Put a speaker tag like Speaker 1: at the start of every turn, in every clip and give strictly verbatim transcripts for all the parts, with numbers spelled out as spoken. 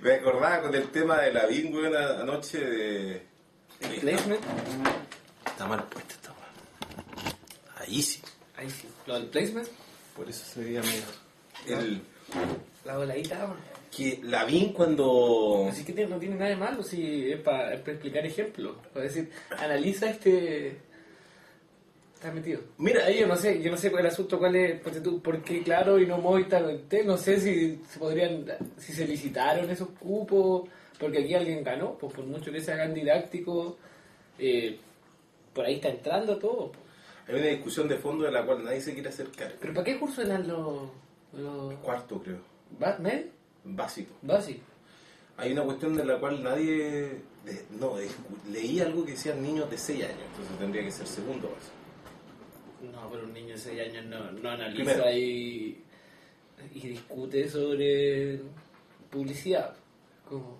Speaker 1: Me acordaba con el tema de la bingo una anoche de...
Speaker 2: ¿El placement?
Speaker 1: Está mal puesto esta weá. Ahí sí.
Speaker 2: Ahí sí. ¿Lo del placement?
Speaker 1: Por eso se veía medio... El...
Speaker 2: La voladita, man.
Speaker 1: Que Lavín cuando...
Speaker 2: Así que no tiene nada de malo, si es para explicar ejemplos. Es decir, analiza este... Está metido.
Speaker 1: Mira,
Speaker 2: ahí yo no sé, yo no sé el asunto cuál es, porque tú, por qué Claro y no Movistar, no sé si se podrían, si se licitaron esos cupos, porque aquí alguien ganó, pues por mucho que se hagan didácticos, eh, por ahí está entrando todo. Pues.
Speaker 1: Hay una discusión de fondo de la cual nadie se quiere acercar.
Speaker 2: ¿Pero para qué curso eran los...? los...
Speaker 1: Cuarto, creo.
Speaker 2: ¿Batman?
Speaker 1: Básico.
Speaker 2: Básico.
Speaker 1: Hay una cuestión de la cual nadie... No, leí algo que decían niños de seis años, entonces tendría que ser segundo básico.
Speaker 2: No, pero un niño de seis años no, no analiza
Speaker 1: Primero.
Speaker 2: y, y discute sobre publicidad. Como...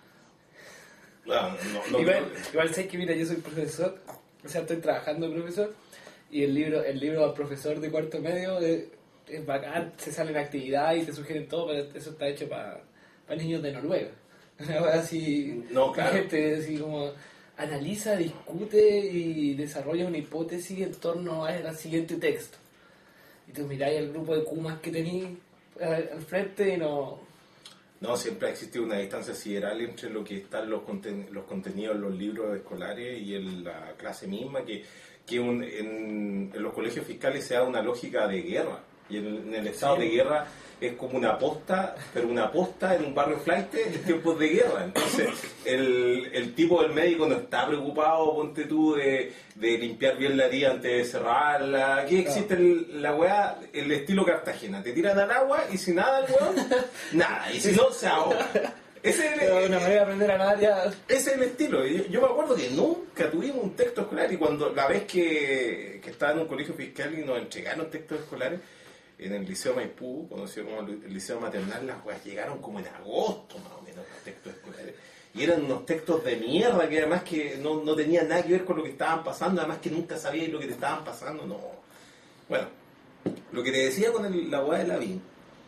Speaker 1: Ah, no, no,
Speaker 2: igual,
Speaker 1: no.
Speaker 2: igual sé que, mira, yo soy profesor, o sea, estoy trabajando de profesor, y el libro el libro al profesor de cuarto medio es, es bacán, se sale en actividad y te sugieren todo, pero eso está hecho para niños de Noruega. Una cosa así,
Speaker 1: No, claro.
Speaker 2: gente así como... Analiza, discute y desarrolla una hipótesis en torno al siguiente texto. Y tú miráis el grupo de kumas que tenéis al, al frente y no...
Speaker 1: No, siempre ha existido una distancia sideral entre lo que están los, conten- los contenidos en los libros escolares y en la clase misma, que, que un, en, en los colegios fiscales se da una lógica de guerra. Y en, en el estado
Speaker 2: Sí.
Speaker 1: de guerra es como una posta, pero una posta en un barrio flight en tiempos de guerra. Entonces, el, el tipo del médico no está preocupado, ponte tú, de, de limpiar bien la herida antes de cerrarla. Aquí existe el, la weá, el estilo Cartagena. Te tiran al agua y si nada el weón, nada. Y si no, se ahoga. Ese es el,
Speaker 2: Una manera de aprender a nadar ya...
Speaker 1: ese es el estilo. Yo, yo me acuerdo que nunca tuvimos un texto escolar y cuando la vez que, que estaba en un colegio fiscal y nos entregaron textos escolares, en el Liceo Maipú, conocido como el Liceo Maternal, las weas llegaron como en agosto más o menos los textos escolares. Y eran unos textos de mierda que además que no, no tenían nada que ver con lo que estaban pasando, además que nunca sabías lo que te estaban pasando, no. Bueno, lo que te decía con el, la wea de Lavín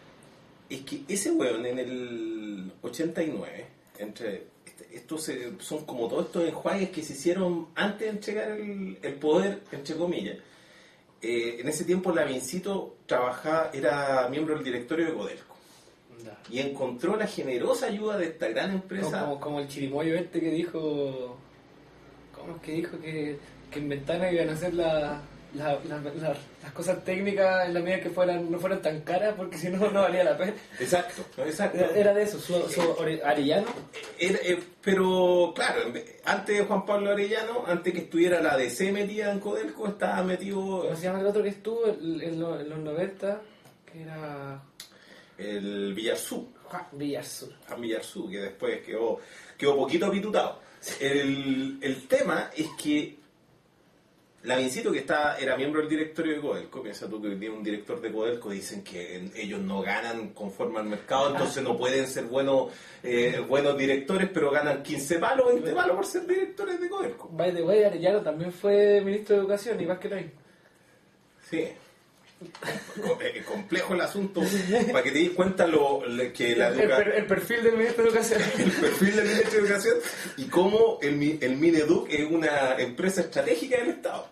Speaker 1: es que ese weón en el ochenta y nueve, entre estos se, son como todos estos enjuagues que se hicieron antes de entregar el, el poder, entre comillas. Eh, en ese tiempo Lavincito trabajaba, era miembro del directorio de Codelco y encontró la generosa ayuda de esta gran empresa.
Speaker 2: Como, como el chirimoyo este que dijo... ¿Cómo es que dijo que, que en Ventana iban a hacer la, la, la, la, las cosas técnicas en la medida que fueran no fueran tan caras porque si no, no valía la pena?
Speaker 1: Exacto, exacto.
Speaker 2: Era, era de eso, su, su Arellano.
Speaker 1: Era, eh, pero claro, antes de Juan Pablo Arellano, antes que estuviera la D C metida en Codelco, estaba metido...
Speaker 2: ¿Cómo se llama el otro que estuvo en, en, los, en los noventa? Que era...
Speaker 1: El Villarzú.
Speaker 2: Juan Villarzú.
Speaker 1: Juan Villarzú, que después quedó, quedó poquito apitutado. El, el tema es que Lavincito, que está, era miembro del directorio de Codelco, piensa tú que hoy día un director de Codelco dicen que ellos no ganan conforme al mercado, entonces no pueden ser buenos eh, buenos directores, pero ganan quince palos, veinte palos por ser directores de Codelco.
Speaker 2: By the way, Arellano también fue ministro de Educación, igual que Lavín.
Speaker 1: Sí. Es complejo el asunto para que te des cuenta lo, lo que la
Speaker 2: el,
Speaker 1: educa...
Speaker 2: per, el perfil del ministro de Educación.
Speaker 1: el perfil del ministro de Educación y cómo el, el Mineduc es una empresa estratégica del Estado.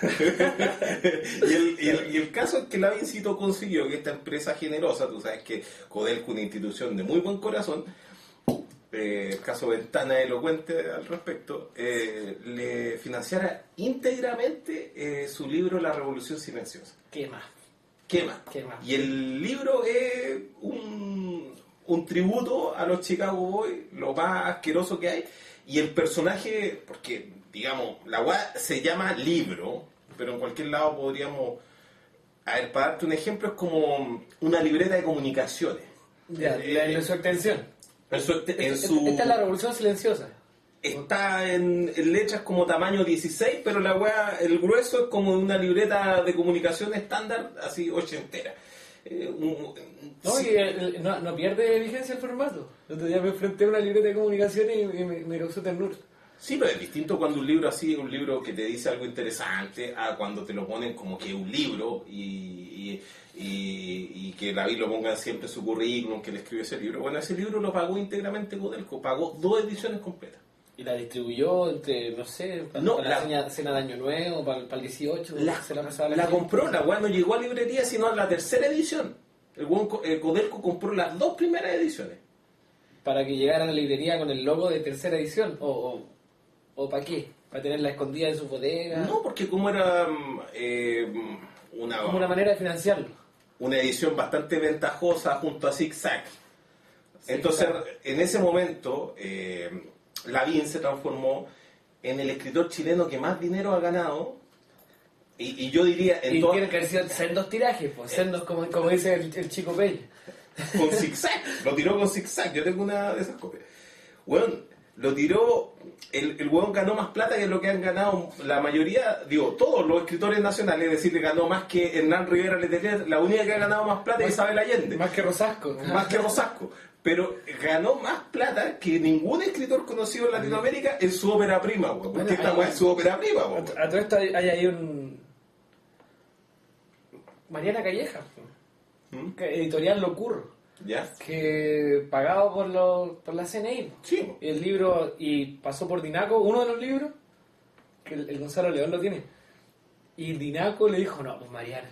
Speaker 1: y, el, y, el, y el caso es que Lavincito consiguió que esta empresa generosa, tú sabes que Codelco, una institución de muy buen corazón, eh, el caso Ventana elocuente al respecto, eh, le financiara íntegramente eh, su libro La Revolución Silenciosa.
Speaker 2: ¿Qué más?
Speaker 1: ¿Qué más?
Speaker 2: ¿Qué más?
Speaker 1: Y el libro es un, un tributo a los Chicago Boys, lo más asqueroso que hay. Y el personaje, porque, digamos, la U A se llama libro, pero en cualquier lado podríamos... A ver, para darte un ejemplo, es como una libreta de comunicaciones.
Speaker 2: Ya,
Speaker 1: eh,
Speaker 2: la, en su extensión.
Speaker 1: En su, en su,
Speaker 2: Esta es la Revolución Silenciosa.
Speaker 1: Está en, en letras como tamaño dieciséis, pero la weá, el grueso es como una libreta de comunicación estándar, así ochentera. Eh, un,
Speaker 2: No,
Speaker 1: sí.
Speaker 2: y el, no, no pierde vigencia el formato. El otro día me enfrenté a una libreta de comunicación y, y me, me causó ternura.
Speaker 1: Sí, pero es distinto cuando un libro así, un libro que te dice algo interesante, a cuando te lo ponen como que es un libro y, y, y, y que David lo ponga siempre en su currículum, que le escribió ese libro. Bueno, ese libro lo pagó íntegramente Codelco, pagó dos ediciones completas.
Speaker 2: Y la distribuyó entre, no sé, para,
Speaker 1: No,
Speaker 2: para
Speaker 1: la-
Speaker 2: la cena, cena de Año Nuevo, para, para el dieciocho,
Speaker 1: La,
Speaker 2: se la pasaba a
Speaker 1: la
Speaker 2: gente.
Speaker 1: compró, la weá no llegó a librería sino a la tercera edición. El, weón co- el Codelco compró las dos primeras ediciones.
Speaker 2: Para que llegara a la librería con el logo de tercera edición, o, o, o para qué, para tenerla escondida en su bodega,
Speaker 1: No, porque como era mm, eh, una,
Speaker 2: como una manera de financiarlo.
Speaker 1: una edición bastante ventajosa junto a Zig Zag. Entonces,
Speaker 2: Zig Zag.
Speaker 1: en ese momento, eh, Lavín se transformó en el escritor chileno que más dinero ha ganado. Y, y yo diría, en
Speaker 2: Y
Speaker 1: toda-
Speaker 2: tienen que haber sido sendos tirajes, pues, sendos como, como dice el, el chico Peña.
Speaker 1: con Zig Zag, lo tiró con Zig Zag. Yo tengo una de esas copias. Bueno, lo tiró, el, el hueón ganó más plata que lo que han ganado la mayoría, digo, todos los escritores nacionales, es decir, ganó más que Hernán Rivera Letelier. La única que ha ganado más plata es Isabel Allende.
Speaker 2: Más que Rosasco.
Speaker 1: Más que Rosasco, pero ganó más plata que ningún escritor conocido en Latinoamérica en su ópera prima, weón. Porque
Speaker 2: Bueno,
Speaker 1: esta
Speaker 2: hay-
Speaker 1: weá es su ópera prima, weón.
Speaker 2: A, a todo esto hay, hay ahí un... Mariana Calleja,
Speaker 1: ¿Mm?
Speaker 2: que editorial Lo Curro,
Speaker 1: ¿Ya?
Speaker 2: que pagado por, los por la C N I.
Speaker 1: Sí.
Speaker 2: Y el libro, y pasó por Dinaco, uno de los libros, que el, el Gonzalo León lo tiene. Y Dinaco le dijo, no, pues Mariana,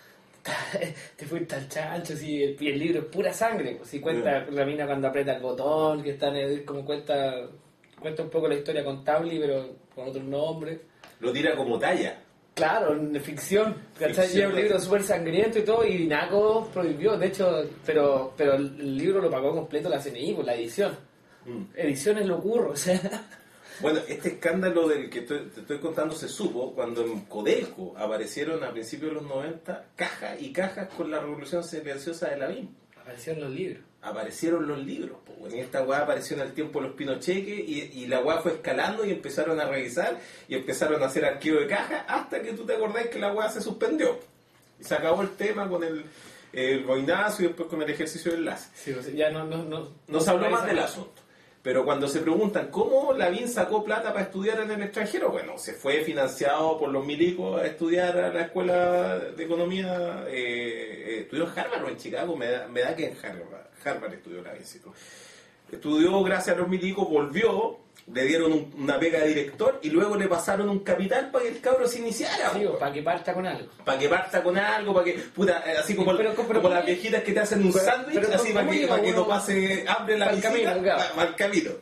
Speaker 2: te fuiste al chancho, si el, y el libro es pura sangre, pues si cuenta la mina cuando aprieta el botón, que está en el- como cuenta, cuenta un poco la historia contable, pero con otros nombres.
Speaker 1: Lo tira como talla.
Speaker 2: Claro, de ficción, ¿cachai?
Speaker 1: Ficción,
Speaker 2: Y es un libro súper sangriento y todo, y Dinaco prohibió, de hecho, pero pero el libro lo pagó completo la C N I por la edición.
Speaker 1: Mm.
Speaker 2: Ediciones lo curro, o sea...
Speaker 1: Bueno, este escándalo del que estoy- te estoy contando se supo cuando en Codelco aparecieron a principios de los noventa cajas y cajas con la revolución silenciosa de Lavín.
Speaker 2: Aparecieron los libros.
Speaker 1: Aparecieron los libros, pues, bueno, y esta weá apareció en el tiempo de los Pinocheques y, y la weá fue escalando y empezaron a revisar y empezaron a hacer archivo de caja hasta que tú te acordás que la weá se suspendió. Y se acabó el tema con el, el boinazo y después con el ejercicio de enlace.
Speaker 2: Sí, o sea, ya no... no, no
Speaker 1: No se habló
Speaker 2: no
Speaker 1: más del
Speaker 2: más.
Speaker 1: asunto. Pero cuando se preguntan cómo Lavín sacó plata para estudiar en el extranjero, bueno, se fue financiado por los milicos a estudiar a la escuela de economía, eh, eh, estudió en Harvard o en Chicago, me da, me da que en Harvard, Harvard estudió Lavín, sí, pues. Estudió gracias a los milicos, volvió, le dieron un- una pega de director y luego le pasaron un capital para que el cabro se iniciara.
Speaker 2: Sí,
Speaker 1: pues.
Speaker 2: para que parta con algo.
Speaker 1: Para que parta con algo, para que, puta, eh, así como,
Speaker 2: Pero-
Speaker 1: como
Speaker 2: pero-
Speaker 1: las viejitas que te hacen un
Speaker 2: pero-
Speaker 1: sándwich,
Speaker 2: pero
Speaker 1: así
Speaker 2: ¿cómo
Speaker 1: para que,
Speaker 2: llega
Speaker 1: para que no
Speaker 2: uno
Speaker 1: pase hambre la
Speaker 2: pa'l
Speaker 1: visita,
Speaker 2: camino, claro?
Speaker 1: pa- pa'l camino.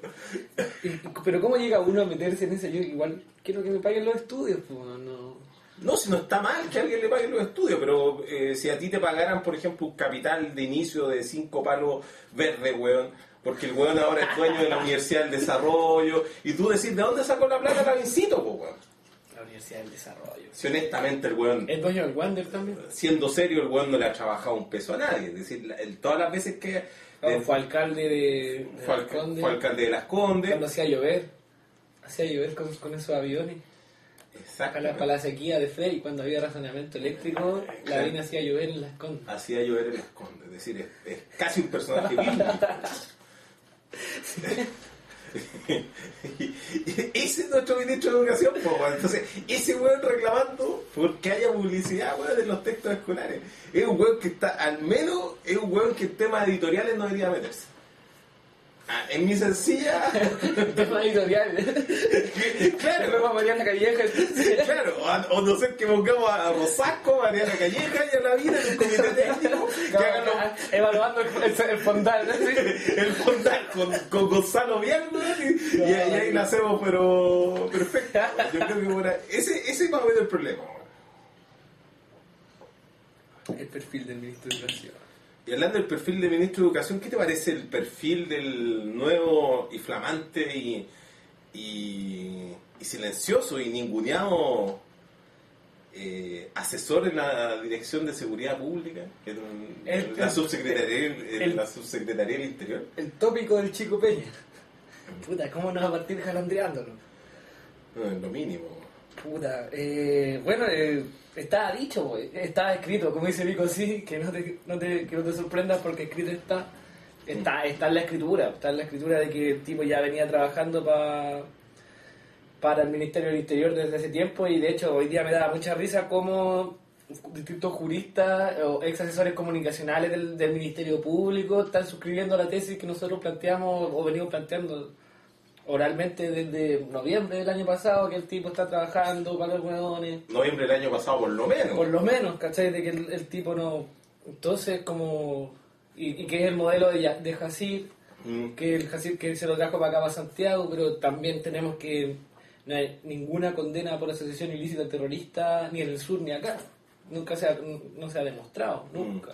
Speaker 2: Y- Pero ¿cómo llega uno a meterse en eso? Yo igual quiero que me paguen los estudios, pues no...
Speaker 1: No, si no está mal que alguien le pague los estudios, pero eh, si a ti te pagaran, por ejemplo, un capital de inicio de cinco palos verdes, weón, porque el weón ahora es dueño de la Universidad del Desarrollo, y tú decís, ¿de dónde sacó la plata Lavincito, po, weón?
Speaker 2: La Universidad del Desarrollo.
Speaker 1: Si honestamente el weón,
Speaker 2: ¿Es dueño del Wander también?
Speaker 1: siendo serio, el weón no le ha trabajado un peso a nadie. Es decir, la- el- todas las veces que...
Speaker 2: No,
Speaker 1: eh,
Speaker 2: fue alcalde de, de
Speaker 1: fue,
Speaker 2: Las
Speaker 1: alca-
Speaker 2: Condes,
Speaker 1: fue alcalde de Las Condes.
Speaker 2: cuando hacía llover. Hacía llover con, con esos aviones. Para la, para la sequía de Frey, cuando había razonamiento eléctrico, la
Speaker 1: Claro.
Speaker 2: arena hacía llover en Las Condes.
Speaker 1: Hacía llover en Las Condes. Es decir, es, es casi un personaje bíblico. Ese es nuestro ministro de Educación, po, weón. Entonces, ese weón reclamando porque haya publicidad, weón, en los textos escolares. Es un weón que está, al menos, es un weón que en temas editoriales no debería meterse. Ah, en mi sencilla...
Speaker 2: Tema editorial.
Speaker 1: claro,
Speaker 2: Luego Mariana Calleja.
Speaker 1: claro, o, o no sé, que pongamos a Rosasco, a Mariana Calleja y a la vida en un comité técnico que hagan los-
Speaker 2: Evaluando el, el, el fondal, ¿no? Sí.
Speaker 1: el fondal con, con Gonzalo Vierno y, y, ahí- y ahí la hacemos, pero perfecto. Yo creo que bueno, ese, ese es más o menos el problema.
Speaker 2: El perfil del ministro de Educación.
Speaker 1: Y hablando del perfil del ministro de Educación, ¿qué te parece el perfil del nuevo y flamante y, y, y silencioso y ninguneado eh, asesor en la Dirección de Seguridad Pública, en, en
Speaker 2: El-
Speaker 1: la,
Speaker 2: el-
Speaker 1: subsecretaría, en
Speaker 2: el-
Speaker 1: la subsecretaría del Interior?
Speaker 2: El tópico del Chico Peña. Puta, ¿cómo no va a partir jalandreándolo?
Speaker 1: No, es lo mínimo.
Speaker 2: Puta, eh, bueno, eh, está dicho, güey, está escrito, como dice Vico, sí, que no te, no te, que no te sorprendas porque escrito está, está, está en la escritura, está en la escritura de que el tipo ya venía trabajando para para el Ministerio del Interior desde ese tiempo, y de hecho hoy día me da mucha risa cómo distintos juristas o ex asesores comunicacionales del, del Ministerio Público están suscribiendo la tesis que nosotros planteamos o venimos planteando oralmente desde noviembre del año pasado, que el tipo está trabajando para los hueones.
Speaker 1: Noviembre del año pasado por lo menos.
Speaker 2: Por lo menos, ¿cachai? De que el, el tipo no... Entonces como... Y, y que es el modelo de, Ya- de Hassid, mm. que el Hassid que se lo trajo para acá para Santiago, pero también tenemos que... No hay ninguna condena por asociación ilícita terrorista ni en el sur ni acá. Nunca se ha, no se ha demostrado, nunca.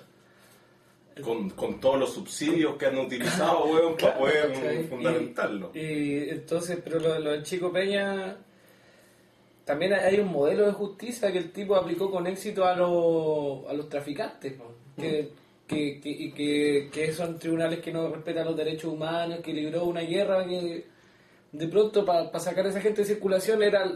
Speaker 1: Con, con todos los subsidios que han utilizado, weón, para poder
Speaker 2: ¿cachai?
Speaker 1: fundamentarlo.
Speaker 2: Y, y entonces, pero lo, lo del Chico Peña, también hay un modelo de justicia que el tipo aplicó con éxito a, los a los traficantes, ¿no? que, mm. que, que, y que, que son tribunales que no respetan los derechos humanos, que libró una guerra que de pronto para pa sacar a esa gente de circulación era,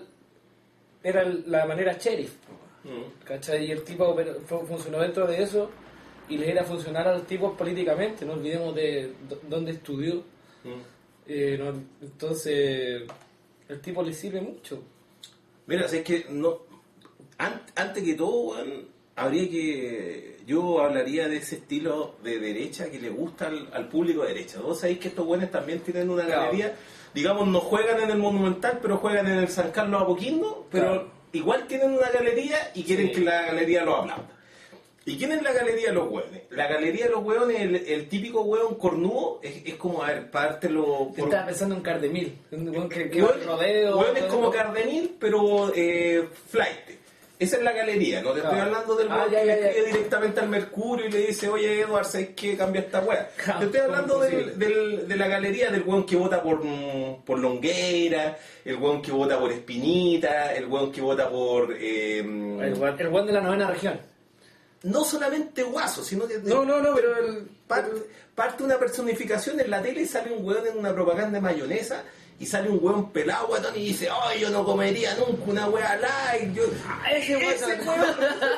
Speaker 2: era la manera sheriff. ¿Cachai? Y el tipo funcionó dentro de eso y les era funcionar a los tipos políticamente, no olvidemos de dónde estudió. Mm. Eh, no, entonces, el tipo le sirve mucho.
Speaker 1: Mira, es que no, an, antes que todo, bueno, habría que. Yo hablaría de ese estilo de derecha que le gusta al, al público de derecha. Vos sabéis que estos buenos también tienen una claro. galería, digamos, no juegan en el Monumental, pero juegan en el San Carlos Apoquindo, pero. Claro. Igual tienen una galería y quieren sí. que la galería los aplauda. ¿Y quién es la galería de los hueones? La galería de los hueones, el, el típico hueón cornudo, es, es como, a ver, pártelo...
Speaker 2: Por... Estaba pensando en Cardemil. Un hueón que, que
Speaker 1: hueón,
Speaker 2: rodeo...
Speaker 1: Hueón es como Cardemil, pero eh, flight. Esa es la galería, no te claro. estoy hablando del hueón ah, que le escribe directamente al Mercurio y le dice, oye, Eduard, ¿sabes qué? Cambia esta hueá. Claro, te estoy hablando del, del, de la galería del hueón que vota por, por Longueira, el hueón que vota por Espinita, el hueón que vota por... Eh,
Speaker 2: el hueón de la novena región.
Speaker 1: No solamente guaso, sino que...
Speaker 2: No, no, no, pero... El,
Speaker 1: parte, parte una personificación en la tele y sale un hueón en una propaganda de mayonesa y sale un hueón pelado, guatón, y dice, ay, yo no comería nunca una hueá light. Yo...
Speaker 2: Ah, ese hueón...
Speaker 1: Ese hueón...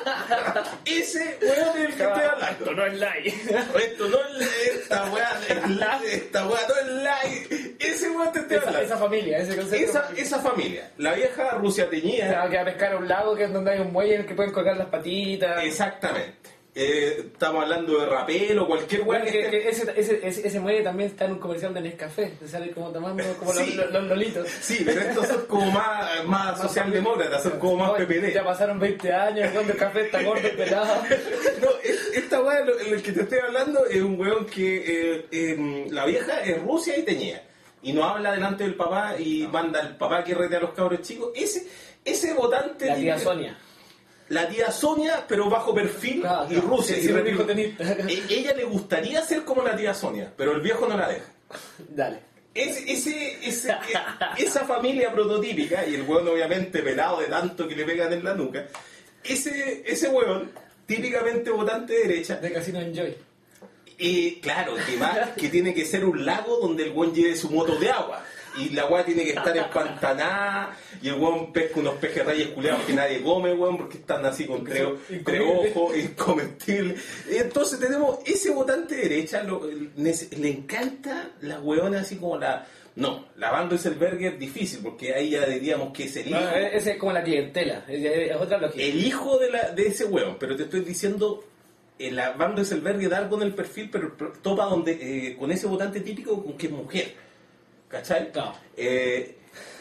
Speaker 1: ese hueón es el que estoy hablando.
Speaker 2: Esto no es light.
Speaker 1: Esto no es light. Esta hueá es light. Esta hueá no es light. Ese hueón te estoy
Speaker 2: esa,
Speaker 1: hablando.
Speaker 2: Esa familia, ese concepto.
Speaker 1: Esa, familia. esa familia. La vieja Rusia teñida.
Speaker 2: O sea, que a pescar a un lago que es donde hay un muelle en el que pueden colgar las patitas.
Speaker 1: Exactamente. Eh, estamos hablando de rapel o cualquier
Speaker 2: bueno,
Speaker 1: que,
Speaker 2: que, que ese, ese, ese, ese muelle también está en un comercial de Nescafé, se sale como tomando como sí, los, los lolitos.
Speaker 1: Sí, pero estos son como más, más socialdemócratas, son como más P P D.
Speaker 2: Ya pasaron veinte años, donde el café está gordo, pelado.
Speaker 1: No, esta weá, en el que te estoy hablando, es un weón que eh, eh, la vieja es Rusia y teñía. Y no habla delante del papá y no. manda al papá que rete a los cabros chicos. Ese, ese votante...
Speaker 2: La tía Sonia.
Speaker 1: La tía Sonia, pero bajo perfil
Speaker 2: claro,
Speaker 1: y Rusia.
Speaker 2: Sí,
Speaker 1: y e- ella le gustaría ser como la tía Sonia, pero el viejo no la deja.
Speaker 2: Dale.
Speaker 1: Ese, ese, ese, esa familia prototípica, y el hueón obviamente pelado de tanto que le pegan en la nuca, ese, ese hueón, típicamente votante de derecha.
Speaker 2: De Casino Enjoy.
Speaker 1: Y claro, que, va, que tiene que ser un lago donde el hueón lleve su moto de agua. Y la weá tiene que estar empantanada. Y el weón pesca unos pejerreyes culeados que nadie come, weón, porque están así con tres ojos, incomestibles. Entonces tenemos ese votante de derecha, lo, le encanta la weona así como la. No, la Van Rieselbergher difícil, porque ahí ya diríamos que es el hijo.
Speaker 2: No, ese es como la clientela, es otra lógica.
Speaker 1: El hijo de, la, de ese weón, pero te estoy diciendo. La Van Rieselbergher da algo en el perfil, pero topa donde eh, con ese votante típico con que es mujer. ¿Cachai?
Speaker 2: No.
Speaker 1: Eh,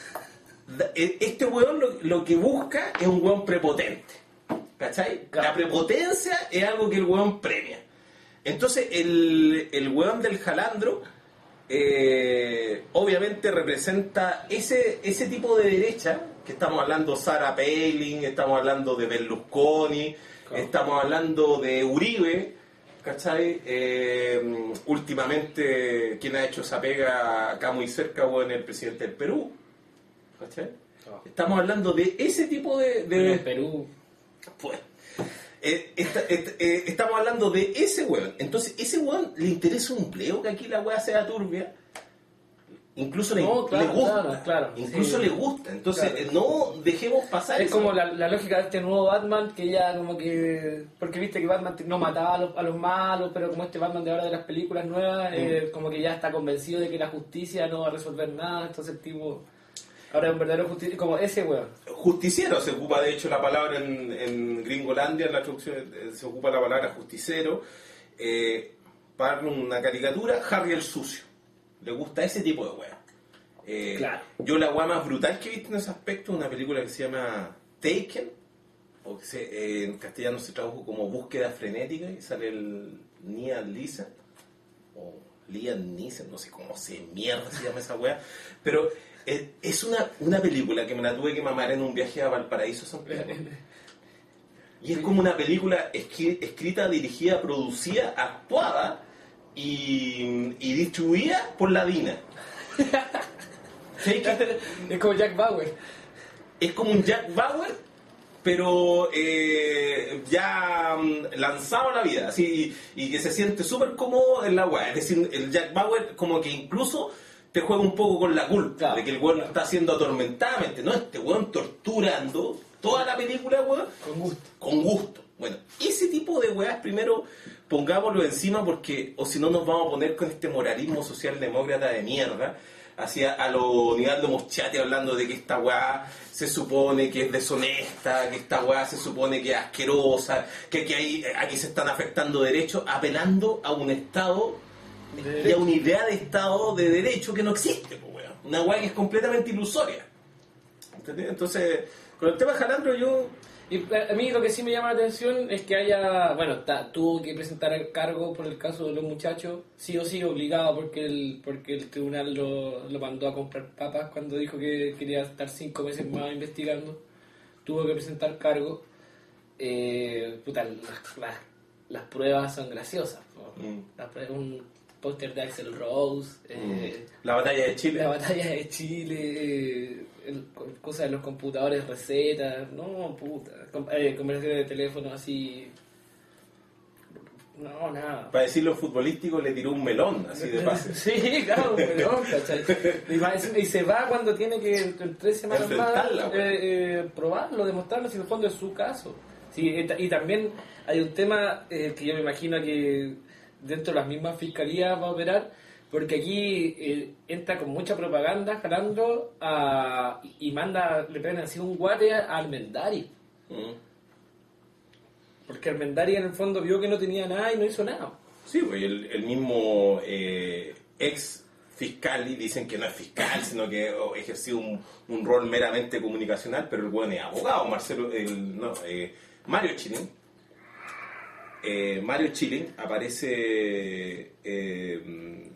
Speaker 1: este weón lo, lo que busca es un weón prepotente. ¿Cachai? No. La prepotencia es algo que el weón premia. Entonces, el, el weón del jalandro eh, obviamente representa ese, ese tipo de derecha, que estamos hablando de Sarah Palin, estamos hablando de Berlusconi, no. estamos hablando de Uribe. ¿Cachai? Eh, últimamente, quien ha hecho esa pega acá muy cerca, bueno, el presidente del Perú. ¿Cachai? Oh. Estamos hablando de ese tipo de... de...
Speaker 2: El Perú.
Speaker 1: Pues, eh, esta, esta, eh, estamos hablando de ese weón. Entonces, ese weón le interesa un pleo que aquí la weá sea turbia. Incluso le,
Speaker 2: no, claro,
Speaker 1: le gusta.
Speaker 2: Claro, claro,
Speaker 1: incluso sí. le gusta. Entonces, claro. no dejemos pasar
Speaker 2: Es
Speaker 1: eso.
Speaker 2: como la, la lógica de este nuevo Batman, que ya como que... Porque viste que Batman no mataba a los, a los malos, pero como este Batman de ahora de las películas nuevas, mm. eh, como que ya está convencido de que la justicia no va a resolver nada. Entonces el tipo... Ahora es un verdadero justiciero, como ese weón.
Speaker 1: Justiciero, se ocupa de hecho la palabra en, en Gringolandia, en la traducción eh, se ocupa la palabra justicero. Eh, para una caricatura, Harry el sucio. Le gusta ese tipo de weá. Eh,
Speaker 2: Claro.
Speaker 1: Yo la weá más brutal que he visto en ese aspecto es una película que se llama Taken, o que se, eh, en castellano se tradujo como Búsqueda Frenética, y sale el Liam Neeson, o Liam Neeson, no sé cómo se mierda se llama esa weá, pero eh, es una, una película que me la tuve que mamar en un viaje a Valparaíso, Santiago. Y es como una película escri- escrita, dirigida, producida, actuada y, y distribuida por la DINA.
Speaker 2: Es como Jack Bauer.
Speaker 1: Es como un Jack Bauer, pero eh, ya mm, lanzado a la vida, así, y que se siente súper cómodo en la weá. Es decir, el Jack Bauer como que incluso te juega un poco con la culpa,
Speaker 2: Claro,
Speaker 1: de que el weón lo está haciendo atormentadamente, ¿no? Este weón torturando toda la película, weón,
Speaker 2: Con gusto.
Speaker 1: con gusto. Bueno, ese tipo de weas primero pongámoslo encima, porque o si no nos vamos a poner con este moralismo socialdemócrata de mierda, hacia a lo Nivaldo Moschati hablando de que esta weá se supone que es deshonesta, que esta weá se supone que es asquerosa, que, que hay, aquí se están afectando derechos, apelando a un Estado y a una idea de Estado de derecho que no existe, pues, weá. Una weá que es completamente ilusoria. ¿Entendés? Entonces, con el tema de Jalandro yo...
Speaker 2: Y a mí lo que sí me llama la atención es que haya, bueno, ta, tuvo que presentar el cargo por el caso de los muchachos, sí o sí, obligado, porque el porque el tribunal lo, lo mandó a comprar papas cuando dijo que quería estar cinco meses más investigando. Tuvo que presentar cargo. Eh, puta, las, las, las pruebas son graciosas. ¿No?
Speaker 1: Mm.
Speaker 2: La prueba- un póster de Axl Rose, eh,
Speaker 1: La batalla de Chile.
Speaker 2: la batalla de Chile, eh, el- cosas de los computadores, recetas, no, puta, com- eh, conversaciones de teléfono así, no, nada.
Speaker 1: Para decirlo futbolístico, le tiró un melón, así de pase.
Speaker 2: Sí, claro, un melón, ¿cachai? Y, va- y se va cuando tiene que en en tres semanas más
Speaker 1: Enfrentarla, güey.
Speaker 2: eh, eh, probarlo, demostrarlo, si en el fondo es su caso. Sí, y, ta- y también hay un tema eh, que yo me imagino que dentro de las mismas fiscalías va a operar, porque aquí eh, entra con mucha propaganda jalando a, y manda, le pegan así un guate a Almendari,
Speaker 1: Mm.
Speaker 2: porque Almendari en el fondo vio que no tenía nada y no hizo nada.
Speaker 1: Sí, pues el, el mismo eh, ex fiscal, y dicen que no es fiscal, sino que oh, ejerció un, un rol meramente comunicacional, pero el buen es abogado, Marcelo, el, no, eh, Mario Chilin. Eh, Mario Chilin aparece eh,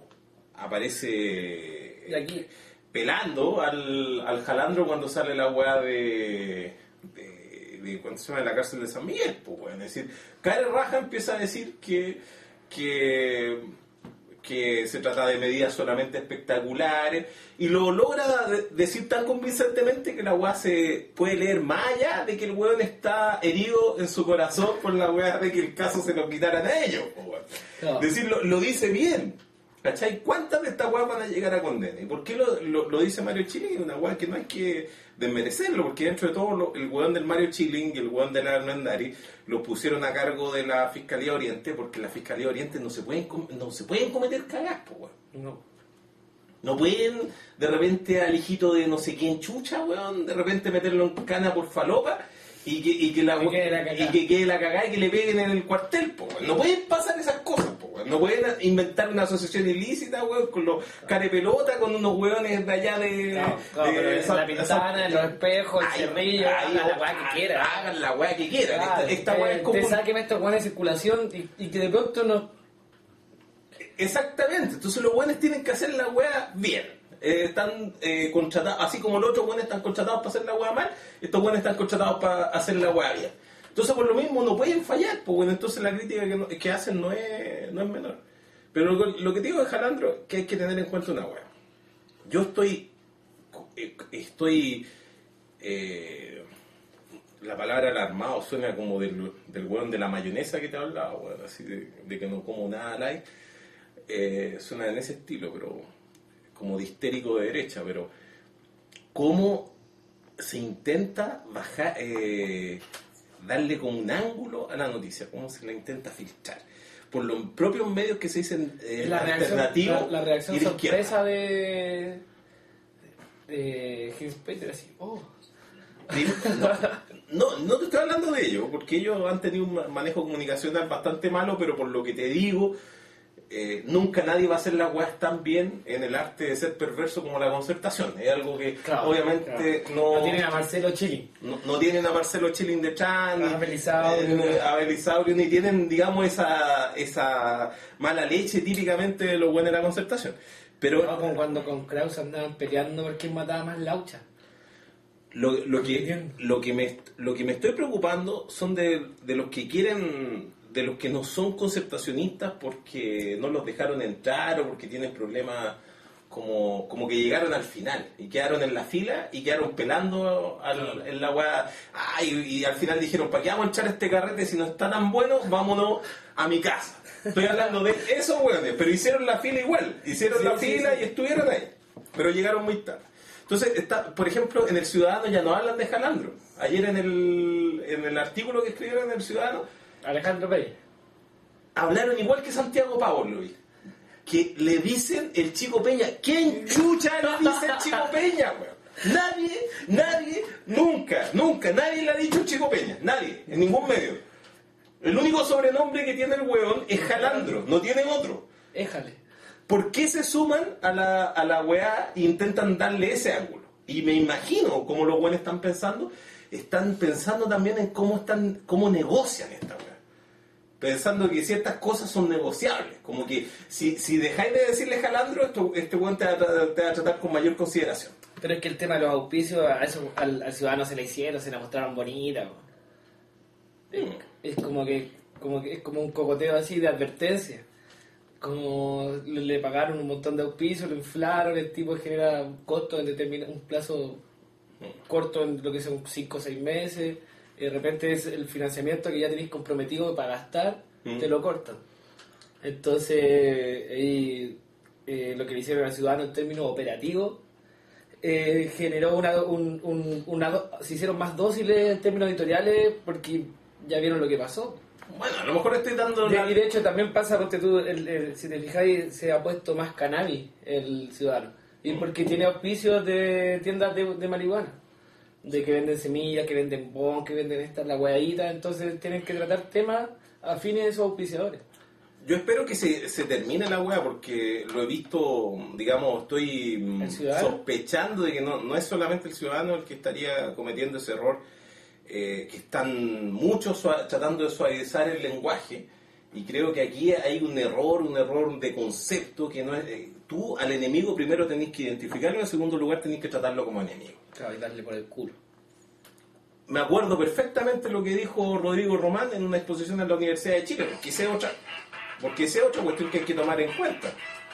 Speaker 1: aparece
Speaker 2: Y aquí,
Speaker 1: pelando al, al Jalandro cuando sale la weá de, de, de cuando se llama de la cárcel de San Miguel, pues, weón. Es decir, Karen Raja empieza a decir que, que, que se trata de medidas solamente espectaculares y lo logra de- decir tan convincentemente que la weá se puede leer más allá de que el weón está herido en su corazón por la weá de que el caso se lo quitaran a ellos, pues, weón.
Speaker 2: No.
Speaker 1: Es decir, lo, lo dice bien. ¿Cachai? ¿Cuántas de estas weas van a llegar a condena? ¿Y por qué lo, lo, lo dice Mario Chilling? Es una wea que no hay que desmerecerlo, porque dentro de todo lo- el weón del Mario Chilling y el weón del Almendari lo pusieron a cargo de la Fiscalía Oriente, porque la Fiscalía Oriente no se pueden, com- no se pueden cometer cagas, po, weón.
Speaker 2: no.
Speaker 1: No pueden de repente al hijito de no sé quién chucha, weón, de repente meterlo en cana por falopa y que, y que, la,
Speaker 2: Y quede la cagá.
Speaker 1: y que quede la cagada y que le peguen en el cuartel, po, weón. No pueden pasar esas cosas, po, weón. No pueden inventar una asociación ilícita, weón, con los carepelota, con unos weones de allá de...
Speaker 2: No, no,
Speaker 1: de-
Speaker 2: pero en
Speaker 1: Sa-
Speaker 2: la pintana, en los espejos, el
Speaker 1: Ay,
Speaker 2: cerrillo,
Speaker 1: ay,
Speaker 2: hagan la weá que quieran.
Speaker 1: Hagan la weá que quieran.
Speaker 2: Claro,
Speaker 1: esta esta
Speaker 2: te-
Speaker 1: weá es como...
Speaker 2: te
Speaker 1: un-
Speaker 2: sáquenme estos weones de circulación y, y que de pronto no.
Speaker 1: Exactamente, entonces los buenos tienen que hacer la weá bien. Eh, están eh, contratados, así como los otros buenos están contratados para hacer la weá mal, estos buenos están contratados para hacer la weá bien. Entonces por lo mismo no pueden fallar, pues bueno, entonces la crítica que, no- que hacen no es, no es menor. Pero lo, lo que digo de Jalandro es que hay que tener en cuenta una weá. Yo estoy, eh, estoy, eh, la palabra alarmado suena como del, del weón de la mayonesa que te hablaba, weón, así de, de que no como nada light. Eh, suena en ese estilo, pero como de histérico de derecha, pero cómo se intenta bajar, eh, darle como un ángulo a la noticia, cómo se la intenta filtrar por los propios medios que se dicen eh,
Speaker 2: La reacción,
Speaker 1: alternativos
Speaker 2: la, la reacción
Speaker 1: y de izquierda.
Speaker 2: sorpresa de. eh, Hans Peter así, oh.
Speaker 1: No, no te estoy hablando de ellos, porque ellos han tenido un manejo comunicacional bastante malo, pero por lo que te digo, eh, nunca nadie va a hacer las weas tan bien en el arte de ser perverso como la Concertación. Es algo que
Speaker 2: claro,
Speaker 1: obviamente
Speaker 2: claro.
Speaker 1: no...
Speaker 2: No tienen a Marcelo Chilling.
Speaker 1: No, no tienen a Marcelo Chilling detrás, ni
Speaker 2: a Belisaurio,
Speaker 1: eh, a Belisaurio, ni tienen, digamos, esa, esa mala leche típicamente de lo bueno de la Concertación. Pero
Speaker 2: no, como cuando con Krauss andaban peleando por quién mataba más laucha.
Speaker 1: Lo, lo, que, lo, que me, lo que me estoy preocupando son de, de los que quieren, de los que no son concertacionistas porque no los dejaron entrar o porque tienen problemas como, como que llegaron al final y quedaron en la fila y quedaron pelando al, en la weá. Ay, y al final dijeron, ¿para qué vamos a echar este carrete si no está tan bueno? Vámonos a mi casa. Estoy hablando de esos weones, pero hicieron la fila igual, hicieron sí, la sí, fila sí. y estuvieron ahí, pero llegaron muy tarde. Entonces, está, por ejemplo, en El Ciudadano ya no hablan de Jalandro. Ayer en el, en el artículo que escribieron en El Ciudadano,
Speaker 2: Alejandro Pérez,
Speaker 1: hablaron igual que Santiago Pablo, que le dicen el Chico Peña. ¿Quién chucha le dice el Chico Peña, weón? Nadie, nadie, nunca, nunca, nadie le ha dicho Chico Peña. Nadie, en ningún medio. El único sobrenombre que tiene el weón es Jalandro, no tienen otro.
Speaker 2: Éjale.
Speaker 1: ¿Por qué se suman a la, a la weá e intentan darle ese ángulo? Y me imagino cómo los weones están pensando. Están pensando también en cómo están, cómo negocian esta weá. Pensando que ciertas cosas son negociables. Como que si, si dejáis de decirle Jalandro, esto, este weón te, te va a tratar con mayor consideración.
Speaker 2: Pero es que el tema de los auspicios, a eso, al, al ciudadano se la hicieron, se la mostraron bonita. Es, es como que, como que es como un cocoteo así de advertencia. Como le pagaron un montón de auspicios, lo inflaron, el tipo genera un costo en determin- un plazo corto en lo que son cinco o seis meses, y de repente es el financiamiento que ya tenéis comprometido para gastar, mm. te lo cortan. Entonces, ahí, eh, lo que le hicieron al ciudadano en términos operativos, eh, generó una, un, un, una do- se hicieron más dóciles en términos editoriales porque ya vieron lo que pasó.
Speaker 1: Bueno, a lo mejor estoy dando...
Speaker 2: Una... Y de hecho también pasa, porque tú, el, el, si te fijáis, se ha puesto más cannabis el ciudadano. Y porque tiene auspicios de tiendas de, de marihuana. De que venden semillas, que venden bon, que venden esta, la hueadita. Entonces tienen que tratar temas afines de esos auspiciadores.
Speaker 1: Yo espero que se, se termine la hueá porque lo he visto, digamos, estoy sospechando de que no, no es solamente el ciudadano el que estaría cometiendo ese error. Eh, que están muchos sua- tratando de suavizar el lenguaje y creo que aquí hay un error, un error de concepto que no es... Eh, tú al enemigo primero tenés que identificarlo y en segundo lugar tenés que tratarlo como enemigo.
Speaker 2: Claro, y darle por el culo.
Speaker 1: Me acuerdo perfectamente lo que dijo Rodrigo Román en una exposición en la Universidad de Chile, porque esa es otra, porque esa es otra cuestión que hay que tomar en cuenta.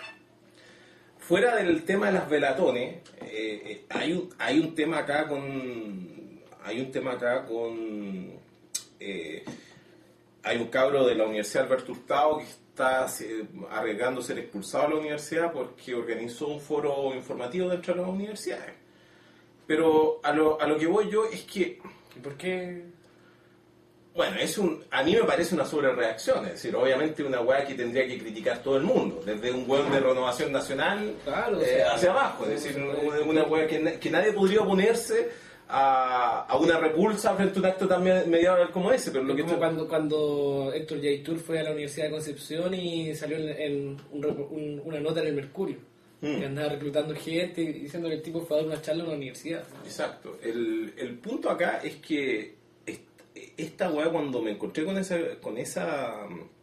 Speaker 1: Fuera del tema de las velatones, eh, eh, hay, un, hay un tema acá con... Hay un tema acá con... Eh, hay un cabro de la Universidad Alberto Hurtado que está eh, arriesgando ser expulsado de la universidad porque organizó un foro informativo dentro de las universidades. Pero a lo, a lo que voy yo es que...
Speaker 2: ¿Y por qué?
Speaker 1: Bueno, es un, a mí me parece una sobrereacción. Es decir, obviamente una weá que tendría que criticar todo el mundo. Desde un weón de Renovación Nacional
Speaker 2: claro,
Speaker 1: eh,
Speaker 2: o sea,
Speaker 1: hacia abajo. Es decir, una, una weá que, que nadie podría oponerse a, a una repulsa frente a un acto tan medieval como ese. Pero lo que
Speaker 2: como
Speaker 1: tú...
Speaker 2: cuando, cuando Héctor J. Tour fue a la Universidad de Concepción y salió en, en un, un, una nota en el Mercurio. Mm. Y andaba reclutando gente y diciendo que el tipo fue a dar una charla en la universidad.
Speaker 1: Exacto. El, el punto acá es que esta weá, cuando me encontré con esa, con esa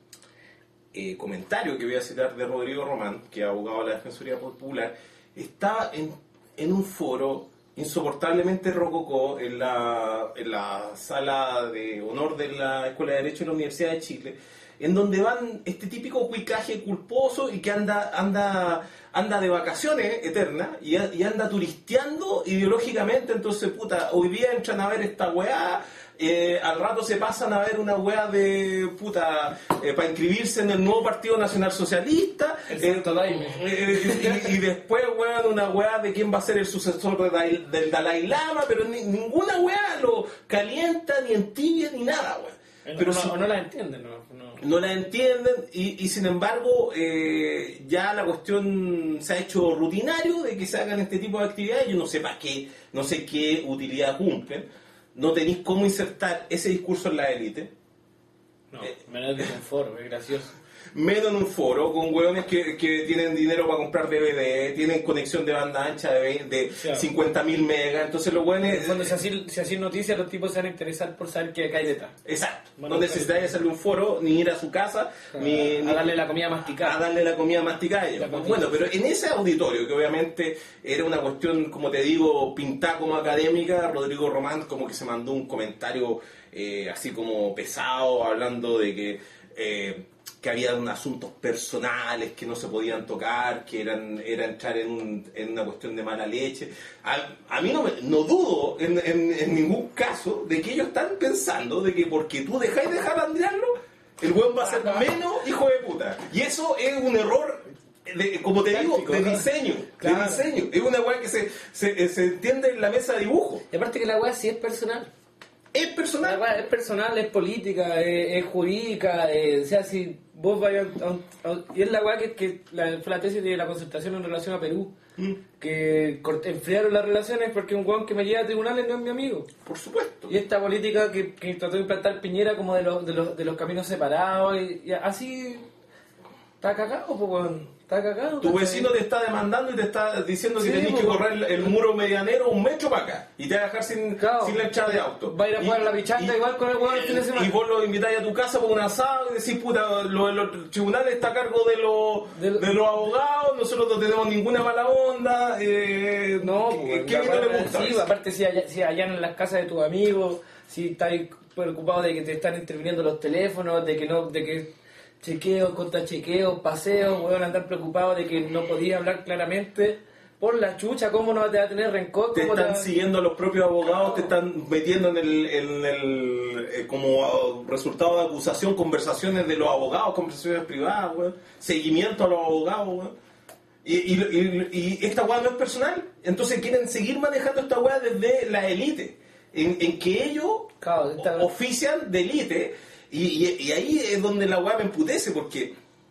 Speaker 1: eh, comentario que voy a citar de Rodrigo Román, que es abogado de la Defensoría Popular, estaba en, en un foro insoportablemente rococó en la, en la sala de honor de la Escuela de Derecho de la Universidad de Chile, en donde van este típico cuicaje culposo y que anda anda anda de vacaciones eternas y, y anda turisteando ideológicamente. Entonces, puta, hoy día entran a ver esta weá, eh, al rato se pasan a ver una weá de puta eh, para inscribirse en el nuevo Partido Nacional Socialista,
Speaker 2: eh,
Speaker 1: eh, y, y después weón una weá de quién va a ser el sucesor de Dalai, del Dalai Lama, pero ni, ninguna weá lo calienta ni entibia ni nada, weón.
Speaker 2: No,
Speaker 1: pero
Speaker 2: no,
Speaker 1: si,
Speaker 2: no la entienden, no, no.
Speaker 1: no la entienden y, y sin embargo eh, ya la cuestión se ha hecho rutinario de que se hagan este tipo de actividades. Yo no sé para qué, no sé qué utilidad cumplen. No tenéis cómo insertar ese discurso en la élite.
Speaker 2: No, eh, menos de un foro, es gracioso.
Speaker 1: Menos en un foro, con hueones que, que tienen dinero para comprar D V D, tienen conexión de banda ancha de, de claro. cincuenta mil megas, entonces los hueones...
Speaker 2: Cuando se hacen si así noticias, los tipos se van a interesar por saber qué hay detrás.
Speaker 1: Exacto, bueno, no necesitáis hacerle un foro, ni ir a su casa,
Speaker 2: claro,
Speaker 1: ni...
Speaker 2: A
Speaker 1: ni,
Speaker 2: darle la comida masticada.
Speaker 1: A darle la comida masticada. La bueno, pero en ese auditorio, que obviamente era una cuestión, como te digo, pintada como académica, Rodrigo Román como que se mandó un comentario eh, así como pesado, hablando de que... Eh, que había asuntos personales que no se podían tocar, que eran era entrar en, un, en una cuestión de mala leche. A, a mí no, me, no dudo en, en, en ningún caso de que ellos están pensando de que porque tú dejáis de jalandrearlo, el weón va a ser menos hijo de puta. Y eso es un error, de, como te digo, de diseño. Claro. De diseño. Es una weá que se, se, se entiende en la mesa de dibujo.
Speaker 2: Y aparte que la weá sí es personal.
Speaker 1: Es personal.
Speaker 2: La es personal, es política, es, es jurídica, es, o sea, si vos vayas a, a, a, y es la weá que, que la, fue la tesis de la concertación en relación a Perú, mm. que corte, enfriaron las relaciones porque un weón que me lleva a tribunales no es mi amigo.
Speaker 1: Por supuesto.
Speaker 2: Y esta política que, que trató de implantar Piñera como de los, de los, de los caminos separados, y, y así está cagado, pues weón. Está cagado.
Speaker 1: Tu vecino te está demandando y te está diciendo que sí, tenés que correr el, el muro medianero un metro para acá y te va a dejar sin, claro, sin la entrada de auto.
Speaker 2: Va a ir a jugar a la pichanga igual con el huevo el fin de semana.
Speaker 1: Y vos lo invitáis a tu casa por un asado y decís, puta, los lo, tribunales está a cargo de, lo, de, lo, de los abogados, nosotros no tenemos ninguna mala onda. Eh,
Speaker 2: no,
Speaker 1: ¿qué,
Speaker 2: pues,
Speaker 1: ¿qué no le gusta?
Speaker 2: Sí, aparte si, allá, si allá en las casas de tus amigos, si estáis preocupados de que te están interviniendo los teléfonos, de que no, de que chequeos contra chequeos, paseos, weón, andar preocupado de que no podía hablar claramente por la chucha, ¿cómo no te va a tener rencor?
Speaker 1: Te están
Speaker 2: te...
Speaker 1: siguiendo los propios abogados, te están metiendo en el, en el eh, como resultado de acusación, conversaciones de los abogados, conversaciones privadas, weón, seguimiento a los abogados, weón. Y, y, y, y esta weá no es personal, entonces quieren seguir manejando esta weá desde la élite, en, en que ellos
Speaker 2: claro, esta...
Speaker 1: ofician de élite. Y, y, y ahí es donde la weá me emputece, porque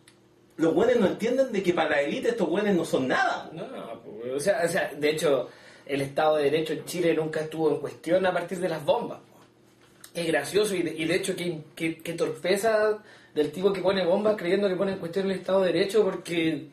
Speaker 1: los weones no entienden de que para la élite estos weones no son nada.
Speaker 2: No, pues, o, sea, o sea, de hecho, el Estado de Derecho en Chile nunca estuvo en cuestión a partir de las bombas. Es gracioso y de, y de hecho que, que, que torpeza del tipo que pone bombas creyendo que pone en cuestión el Estado de Derecho porque...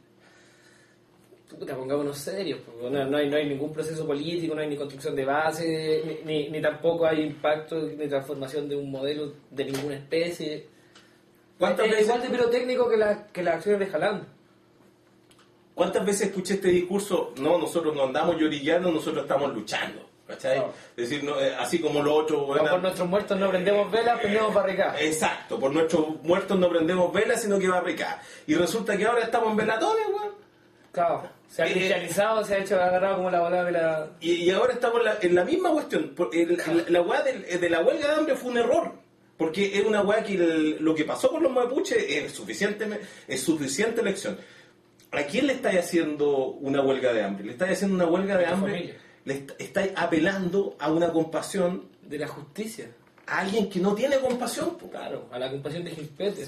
Speaker 2: Puta, pongámonos serios, no, no, hay, no hay ningún proceso político, no hay ni construcción de base, ni, ni, ni tampoco hay impacto ni transformación de un modelo de ninguna especie.
Speaker 1: ¿Cuántas
Speaker 2: es
Speaker 1: veces,
Speaker 2: igual de pirotécnico que, la, que las acciones de Jalán.
Speaker 1: ¿Cuántas veces escuché este discurso? No, nosotros no andamos llorillando, nosotros estamos luchando. ¿Cachai? No. Es decir, no, así como los otros...
Speaker 2: No, por nuestros muertos no prendemos velas, prendemos barricadas.
Speaker 1: Exacto, por nuestros muertos no prendemos velas, sino que barricadas. Y resulta que ahora estamos en velatones, weón.
Speaker 2: Claro, se ha cristianizado, eh, se ha hecho agarrado como la bola de la...
Speaker 1: Y, y ahora estamos en la, en la misma cuestión. El, la la hueá de, de la huelga de hambre fue un error. Porque es una hueá que el, lo que pasó con los mapuches es suficiente, es suficiente lección. ¿A quién le estáis haciendo una huelga de hambre? Le estáis haciendo una huelga de hambre, familia. Le est estáis apelando a una compasión...
Speaker 2: De la justicia.
Speaker 1: A alguien que no tiene compasión. Po.
Speaker 2: Claro, a la compasión de Gilpete.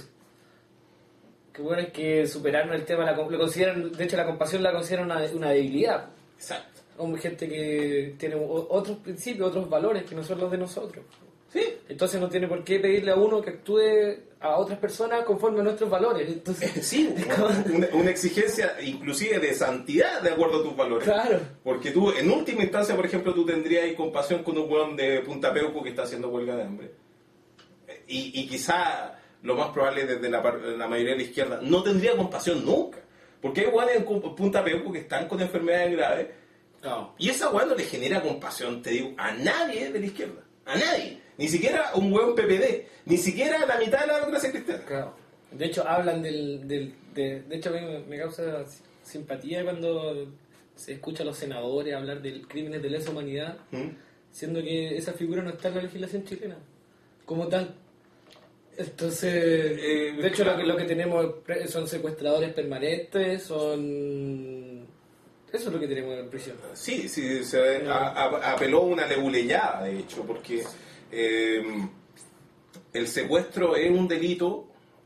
Speaker 2: Que bueno es que superaron el tema, la, lo consideran, de hecho la compasión la consideran una, una debilidad.
Speaker 1: Exacto.
Speaker 2: Como gente que tiene otros principios, otros valores que no son los de nosotros.
Speaker 1: Sí.
Speaker 2: Entonces no tiene por qué pedirle a uno que actúe a otras personas conforme a nuestros valores. Entonces,
Speaker 1: sí, una, una exigencia inclusive de santidad de acuerdo a tus valores.
Speaker 2: Claro.
Speaker 1: Porque tú, en última instancia, por ejemplo, tú tendrías compasión con un hueón de Punta Peuco que está haciendo huelga de hambre. Y, y quizá... lo más probable desde la, la mayoría de la izquierda, no tendría compasión nunca. Porque hay guanes en Punta Peuco que están con enfermedades graves, no. Y esa guana no le genera compasión, te digo, a nadie de la izquierda. A nadie. Ni siquiera un hueón P P D. Ni siquiera la mitad de la democracia cristiana.
Speaker 2: Claro. De hecho, hablan del... del de, de hecho, a mí me causa simpatía cuando se escucha a los senadores hablar del crímenes de lesa humanidad, ¿Mm? Siendo que esa figura no está en la legislación chilena. Como tal. Entonces, eh, de hecho claro. lo, que, lo que tenemos son secuestradores permanentes, son... Eso es lo que tenemos en prisión.
Speaker 1: Sí, sí, se a, a, apeló una lebuleyada, de hecho, porque eh, el secuestro es un delito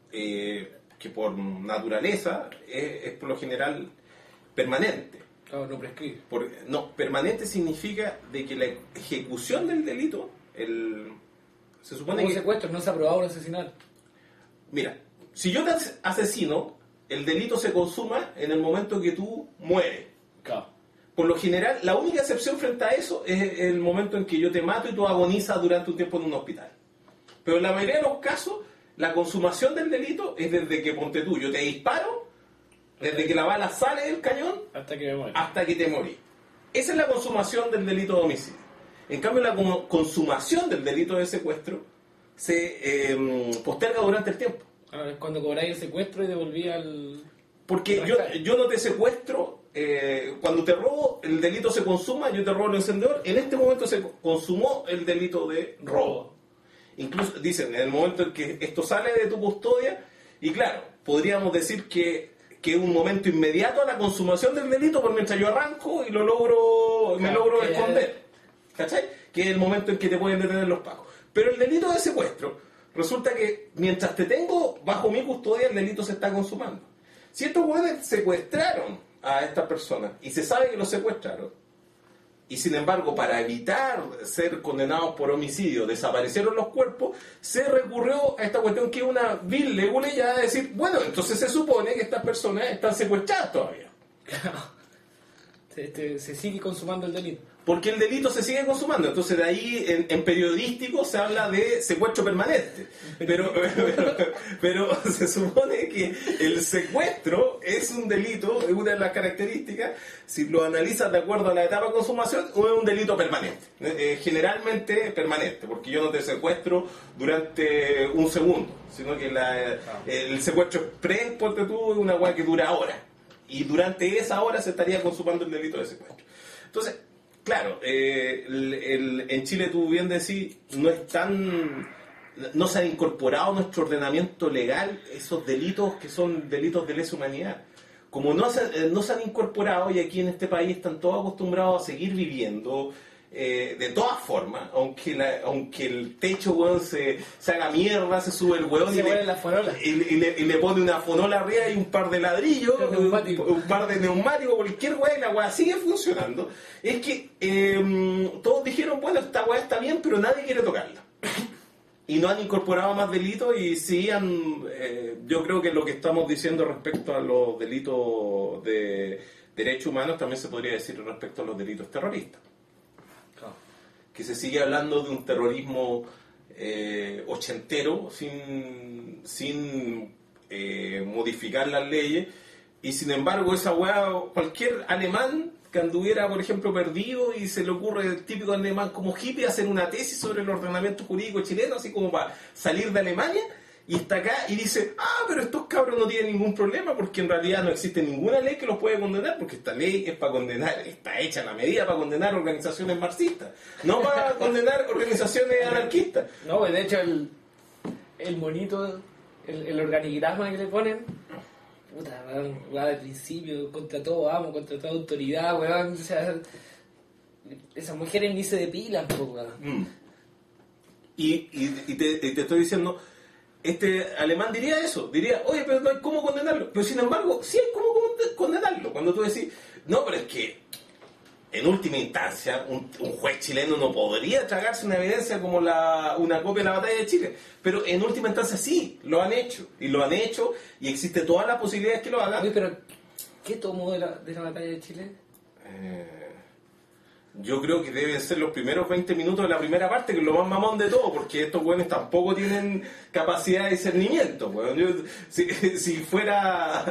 Speaker 1: eh, que por naturaleza es, es por lo general permanente.
Speaker 2: Claro, no prescribe.
Speaker 1: Por, no, permanente significa de que la ejecución del delito, el, se supone
Speaker 2: Como
Speaker 1: que...
Speaker 2: secuestro, no se ha probado un asesinato.
Speaker 1: Mira, si yo te asesino, el delito se consuma en el momento que tú mueres.
Speaker 2: Claro.
Speaker 1: Por lo general, la única excepción frente a eso es el momento en que yo te mato y tú agonizas durante un tiempo en un hospital. Pero en la mayoría de los casos, la consumación del delito es desde que, ponte tú, yo te disparo, desde que la bala sale del cañón
Speaker 2: hasta que me muero.
Speaker 1: hasta que te morís. Esa es la consumación del delito de homicidio. En cambio, la consumación del delito de secuestro se eh, posterga durante el tiempo.
Speaker 2: Ah, es cuando cobráis el secuestro y devolví al...
Speaker 1: Porque yo, yo no te secuestro, eh, cuando te robo, el delito se consuma, yo te robo el encendedor, en este momento se consumó el delito de robo. Incluso dicen, en el momento en que esto sale de tu custodia, y claro, podríamos decir que, que es un momento inmediato a la consumación del delito, por mientras yo arranco y lo logro, me
Speaker 2: Claro,
Speaker 1: logro
Speaker 2: que ya-
Speaker 1: esconder. ¿Cachai? Que es el momento en que te pueden detener los pacos. Pero el delito de secuestro, resulta que mientras te tengo bajo mi custodia, el delito se está consumando. Si estos güeyes secuestraron a estas personas y se sabe que los secuestraron, y sin embargo, para evitar ser condenados por homicidio, desaparecieron los cuerpos, se recurrió a esta cuestión que es una vil leguleya de decir, bueno, entonces se supone que estas personas están secuestradas todavía.
Speaker 2: Se, este, se sigue consumando el delito.
Speaker 1: Porque el delito se sigue consumando. Entonces de ahí en, en periodístico se habla de secuestro permanente. Pero, pero, pero se supone que el secuestro es un delito, es una de las características, si lo analizas de acuerdo a la etapa de consumación, es un delito permanente. Eh, generalmente permanente, porque yo no te secuestro durante un segundo, sino que la, el secuestro express, ponte tú, es una hueá que dura horas. Y durante esa hora se estaría consumando el delito de secuestro. Entonces, claro, eh, el, el, en Chile, tú bien decís, no es tan, no se han incorporado a nuestro ordenamiento legal esos delitos que son delitos de lesa humanidad. Como no se, no se han incorporado, y aquí en este país están todos acostumbrados a seguir viviendo eh, de todas formas, aunque la, aunque el techo, weón, se, se haga mierda, se sube el weón
Speaker 2: Se
Speaker 1: y,
Speaker 2: muere
Speaker 1: le,
Speaker 2: la fonola.
Speaker 1: y, y le, y le pone una fonola arriba y un par de ladrillos,
Speaker 2: Un neumático.
Speaker 1: un, un par de neumáticos, cualquier weá, y la weá sigue funcionando. Es que eh, todos dijeron, bueno, esta weá está bien, pero nadie quiere tocarla. Y no han incorporado más delitos, y sí han, eh, yo creo que lo que estamos diciendo respecto a los delitos de derechos humanos también se podría decir respecto a los delitos terroristas.
Speaker 2: Claro.
Speaker 1: Que se sigue hablando de un terrorismo eh, ochentero sin, sin eh, modificar las leyes, y sin embargo esa weá, cualquier alemán que anduviera, por ejemplo, perdido y se le ocurre el típico alemán como hippie hacer una tesis sobre el ordenamiento jurídico chileno, así como para salir de Alemania, y está acá y dice, ah, pero estos cabros no tienen ningún problema porque en realidad no existe ninguna ley que los pueda condenar, porque esta ley es para condenar, está hecha la medida para condenar organizaciones marxistas, no para condenar organizaciones anarquistas.
Speaker 2: No, pues de hecho el, el monito, el, el organigrama que le ponen, puta, weón, weón, al principio, contra todo amo, contra toda autoridad, weón, o sea, esas mujeres ni se depilan, po, weón.
Speaker 1: Mm. Y, y, y, te, y te estoy diciendo, este alemán diría eso, diría, oye, pero no hay cómo condenarlo. Pero sin embargo, sí hay cómo condenarlo. Cuando tú decís, no, pero es que en última instancia un, un juez chileno no podría tragarse una evidencia como la, una copia de la batalla de Chile. Pero en última instancia sí, lo han hecho. Y lo han hecho, y existe todas las posibilidades que lo hagan.
Speaker 2: Oye, pero ¿qué tomó de la, de la batalla de Chile?
Speaker 1: Eh... Yo creo que deben ser los primeros veinte minutos de la primera parte, que es lo más mamón de todo, porque estos güeyes tampoco tienen capacidad de discernimiento, güey. Yo, si, si fuera...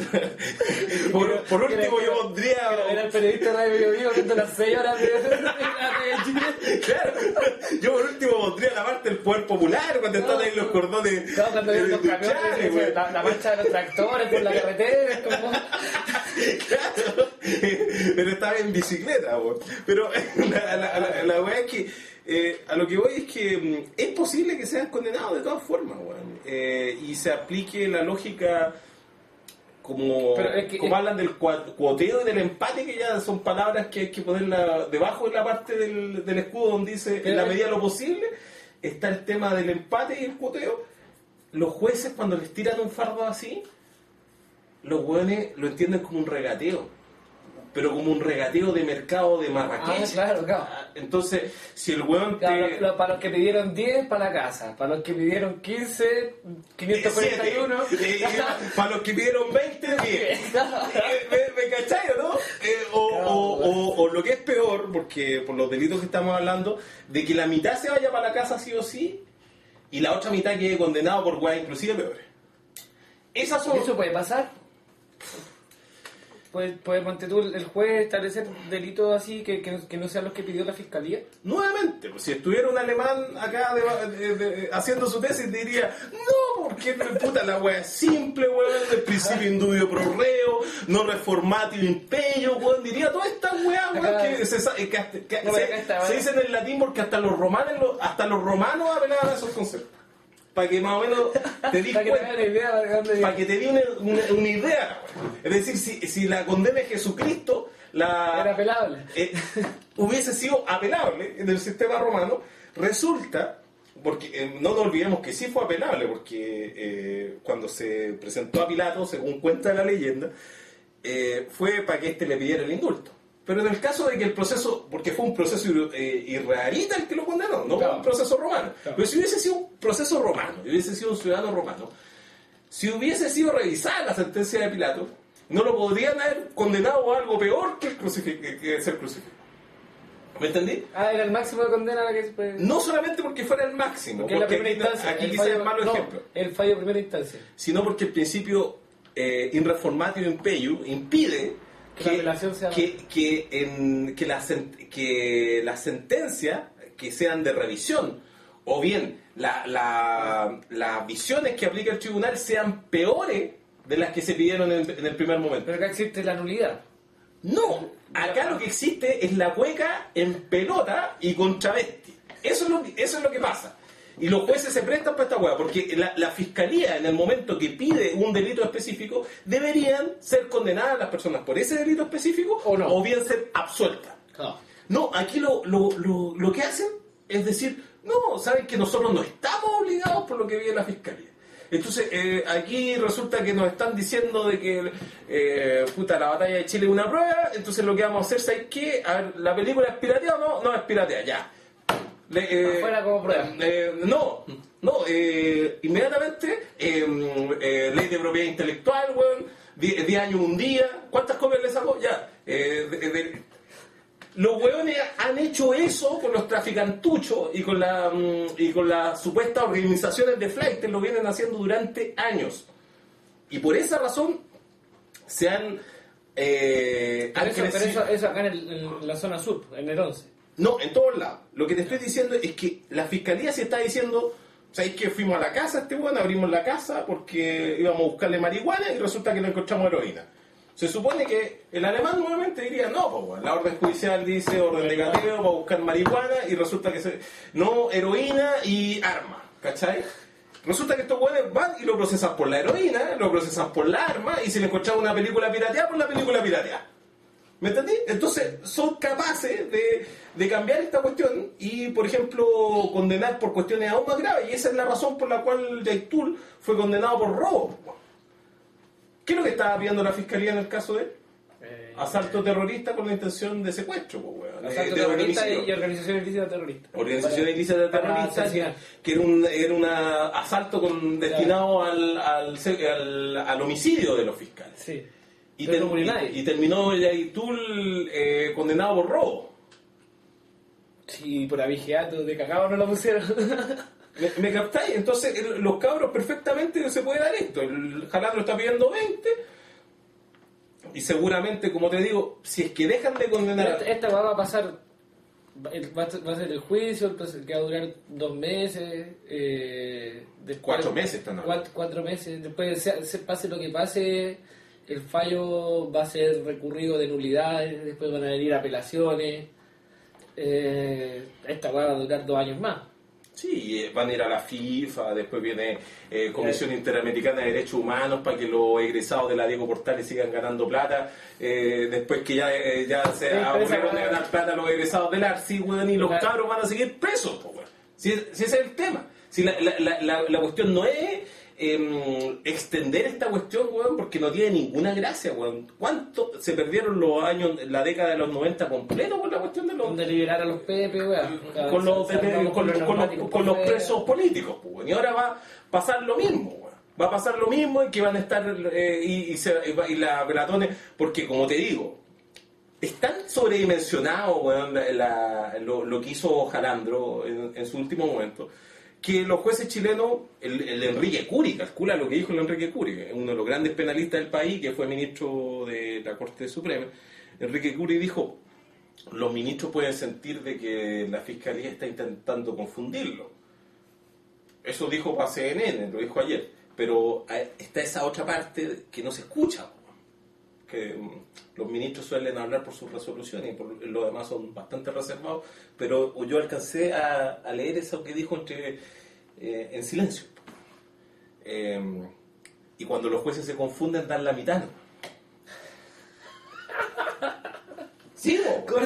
Speaker 1: por, por último, yo pondría...
Speaker 2: Era el periodista de Radio Vivo viendo las seis horas de la batalla de Chile.
Speaker 1: Claro, yo por último pondría la parte del poder popular, cuando están ahí los cordones...
Speaker 2: Claro, cuando
Speaker 1: de-
Speaker 2: ven los
Speaker 1: de
Speaker 2: camiones,
Speaker 1: Chale, güey.
Speaker 2: la, la marcha de los tractores por la carretera, es como...
Speaker 1: Claro, pero estaba en bicicleta, güey. Pero la, la, la, la weá es que eh, a lo que voy es que mm, es posible que sean condenados de todas formas, weón. Eh, y se aplique la lógica como,
Speaker 2: Pero es que-
Speaker 1: como
Speaker 2: es-
Speaker 1: hablan del cua- cuoteo y del empate, que ya son palabras que hay que ponerla debajo de la parte del, del escudo donde dice
Speaker 2: Pero
Speaker 1: en la
Speaker 2: es-
Speaker 1: medida de lo posible. Está el tema del empate y el cuoteo. los jueces cuando les tiran un fardo así, los hueones lo entienden como un regateo, pero como un regateo de mercado de Marrakech.
Speaker 2: Ah, claro, claro.
Speaker 1: Entonces, si el hueón
Speaker 2: claro,
Speaker 1: te...
Speaker 2: lo- para los que pidieron diez, para la casa. Para los que pidieron quince, quinientos cuarenta y uno.
Speaker 1: siete, eh, para los que pidieron veinte, diez. Eh, ¿Me, me cachai, o no? Eh, o,
Speaker 2: Claro,
Speaker 1: o, o, o lo que es peor, porque por los delitos que estamos hablando, de que la mitad se vaya para la casa sí o sí, y la otra mitad quede condenado por weas inclusive peores. Esas son...
Speaker 2: ¿Eso puede pasar? ¿Puede, puede ponte tú, el juez establecer delitos así que, que, no, que no sean los que pidió la fiscalía?
Speaker 1: Nuevamente, pues, si estuviera un alemán acá de- de- de- haciendo su tesis, diría, no, porque puta la wea es simple, weón, del principio indubio pro reo, no reformatio imperio, weón, diría toda esta wea, weón,
Speaker 2: Acá-
Speaker 1: que, se, sa- que, hasta- que
Speaker 2: No,
Speaker 1: se,
Speaker 2: acá está,
Speaker 1: se
Speaker 2: ¿vale?
Speaker 1: dicen en latín porque hasta los romanos, lo- hasta los romanos apelaban a esos conceptos. Para que más o menos te dis
Speaker 2: Para que te
Speaker 1: cuenta.
Speaker 2: hagan la idea de dónde
Speaker 1: Para que te dé una, una, una idea. Es decir, si, si la condena de Jesucristo, la,
Speaker 2: era apelable.
Speaker 1: eh, hubiese sido apelable en el sistema romano, resulta, porque eh, no nos olvidemos que sí fue apelable, porque eh, cuando se presentó a Pilato, según cuenta la leyenda, eh, fue para que éste le pidiera el indulto. Pero en el caso de que el proceso, porque fue un proceso eh, israelita el que lo condenó, no
Speaker 2: Claro.
Speaker 1: un proceso romano.
Speaker 2: Claro.
Speaker 1: Pero si hubiese sido un proceso romano, y hubiese sido un ciudadano romano, si hubiese sido revisada la sentencia de Pilato, no lo podrían haber condenado a algo peor que, el crucifi- que, que ser crucificado. ¿Me entendí?
Speaker 2: Ah, era el máximo de condena a la que se puede...
Speaker 1: No solamente porque fuera el máximo,
Speaker 2: Porque es la
Speaker 1: porque
Speaker 2: primera
Speaker 1: aquí,
Speaker 2: instancia.
Speaker 1: aquí
Speaker 2: el
Speaker 1: quizás
Speaker 2: fallo-
Speaker 1: es malo
Speaker 2: no,
Speaker 1: ejemplo,
Speaker 2: el fallo de primera instancia.
Speaker 1: sino porque el principio eh, in reformatio imperio impide
Speaker 2: Que la apelación sea-
Speaker 1: que, que, en, que, la, sen- que las sentencias que sean de revisión o bien la, la, las visiones que aplica el tribunal sean peores de las que se pidieron en, en el primer momento.
Speaker 2: Pero acá existe la nulidad.
Speaker 1: No, acá lo que existe es la cueca en pelota y con travesti. Eso es lo, que- eso es lo que pasa. Y los jueces se prestan para esta hueá, porque la, la fiscalía, en el momento que pide un delito específico, deberían ser condenadas las personas por ese delito específico
Speaker 2: O no.
Speaker 1: bien ser absueltas.
Speaker 2: Claro.
Speaker 1: No, aquí lo, lo, lo, lo que hacen es decir, no, saben que nosotros no estamos obligados por lo que pide la fiscalía. Entonces, eh, aquí resulta que nos están diciendo de que eh, puta, la batalla de Chile es una prueba, entonces lo que vamos a hacer, ¿sabes qué? A ver, ¿la película es pirateada o no? No es pirateada, ya. Le- eh,
Speaker 2: Afuera como prueba.
Speaker 1: eh, no, no, eh, inmediatamente, eh, eh, ley de propiedad intelectual, weón, diez años un día, ¿cuántas copias le sacó? Ya. Eh, de- de- los weones han hecho eso con los traficantuchos y con la mm, y con las supuestas organizaciones de flight, lo vienen haciendo durante años. Y por esa razón se han, eh,
Speaker 2: Pero,
Speaker 1: han
Speaker 2: eso, pero
Speaker 1: crecido-
Speaker 2: eso, eso acá en, el- en la zona sur, en el once.
Speaker 1: No, en todos lados. Lo que te estoy diciendo es que la fiscalía se está diciendo, ¿sabéis que fuimos a la casa este weón? Abrimos la casa porque íbamos a buscarle marihuana y resulta que no encontramos heroína. Se supone que el alemán nuevamente diría, no, pues, weón, la orden judicial dice orden de cateo para buscar marihuana y resulta que se... no, heroína y arma, ¿cachai? Resulta que estos weones van y lo procesan por la heroína, lo procesan por la arma y si le encontramos una película pirateada, por la película pirateada. ¿Me entendí? Entonces son capaces de, de cambiar esta cuestión y, por ejemplo, condenar por cuestiones aún más graves. Y esa es la razón por la cual Yaitul fue condenado por robo. ¿Qué es lo que estaba pidiendo la fiscalía en el caso de él?
Speaker 2: Eh,
Speaker 1: Asalto terrorista con la intención de secuestro, pues, weón.
Speaker 2: Asalto
Speaker 1: Eh, de
Speaker 2: terrorista
Speaker 1: homicidio.
Speaker 2: y organización ilícita terrorista.
Speaker 1: Organización
Speaker 2: Para-
Speaker 1: ilícita
Speaker 2: para
Speaker 1: terrorista,
Speaker 2: asesinar.
Speaker 1: que era un era un asalto con, destinado al, al, al, al homicidio de los fiscales.
Speaker 2: Sí.
Speaker 1: Y,
Speaker 2: Pero
Speaker 1: ter-
Speaker 2: no murió
Speaker 1: y-
Speaker 2: nadie.
Speaker 1: y terminó Yaitul eh, condenado por robo.
Speaker 2: Sí, por abigeato de cacao no lo pusieron.
Speaker 1: ¿Me, me captáis? Entonces, el- los cabros perfectamente se puede dar esto. El Jalandro está pidiendo veinte. Y seguramente, como te digo, si es que dejan de condenar.
Speaker 2: Esta, esta va a pasar, va a, va a ser el juicio, el proceso que va a durar dos meses. Eh, después-
Speaker 1: Cuatro meses están hablando.
Speaker 2: cuatro, cuatro meses. Después, se, se pase lo que pase, el fallo va a ser recurrido de nulidades, después van a venir apelaciones. Eh, esta va a durar dos años más.
Speaker 1: Sí, eh, van a ir a la FIFA, después viene eh, Comisión Interamericana de Derechos Humanos para que los egresados de la Diego Portales sigan ganando plata, eh, después que ya, eh, ya se
Speaker 2: Sí, pero
Speaker 1: aburrieron
Speaker 2: esa-
Speaker 1: de ganar plata los egresados del ARSI, weón, y los
Speaker 2: La-
Speaker 1: cabros van a seguir presos, po, weón. Si, si ese es el tema. Si la, la, la, la, la cuestión no es eh, extender esta cuestión, weón, porque no tiene ninguna gracia, weón. ¿Cuánto se perdieron los años, la década de los noventa completo con la cuestión de los...
Speaker 2: Donde liberar a los Pepe, weón.
Speaker 1: Con los, con, con, con, los, con los presos políticos, weón. Y ahora va a pasar lo mismo, weón. Va a pasar lo mismo y que van a estar... Eh, y, y, se, y la Pelatones, porque como te digo, es tan sobredimensionado, weón, la, la, lo, lo que hizo Jalandro en, en su último momento, que los jueces chilenos, el, el Enrique Curi, calcula lo que dijo el Enrique Curi, uno de los grandes penalistas del país, que fue ministro de la Corte Suprema. Enrique Curi dijo, los ministros pueden sentir de que la Fiscalía está intentando confundirlo. Eso dijo para C N N, lo dijo ayer, pero está esa otra parte que no se escucha, que los ministros suelen hablar por sus resoluciones y por lo demás son bastante reservados, pero yo alcancé a, a leer eso que dijo entre, eh, en silencio. Eh, y cuando los jueces se confunden, dan la mitad. Sí,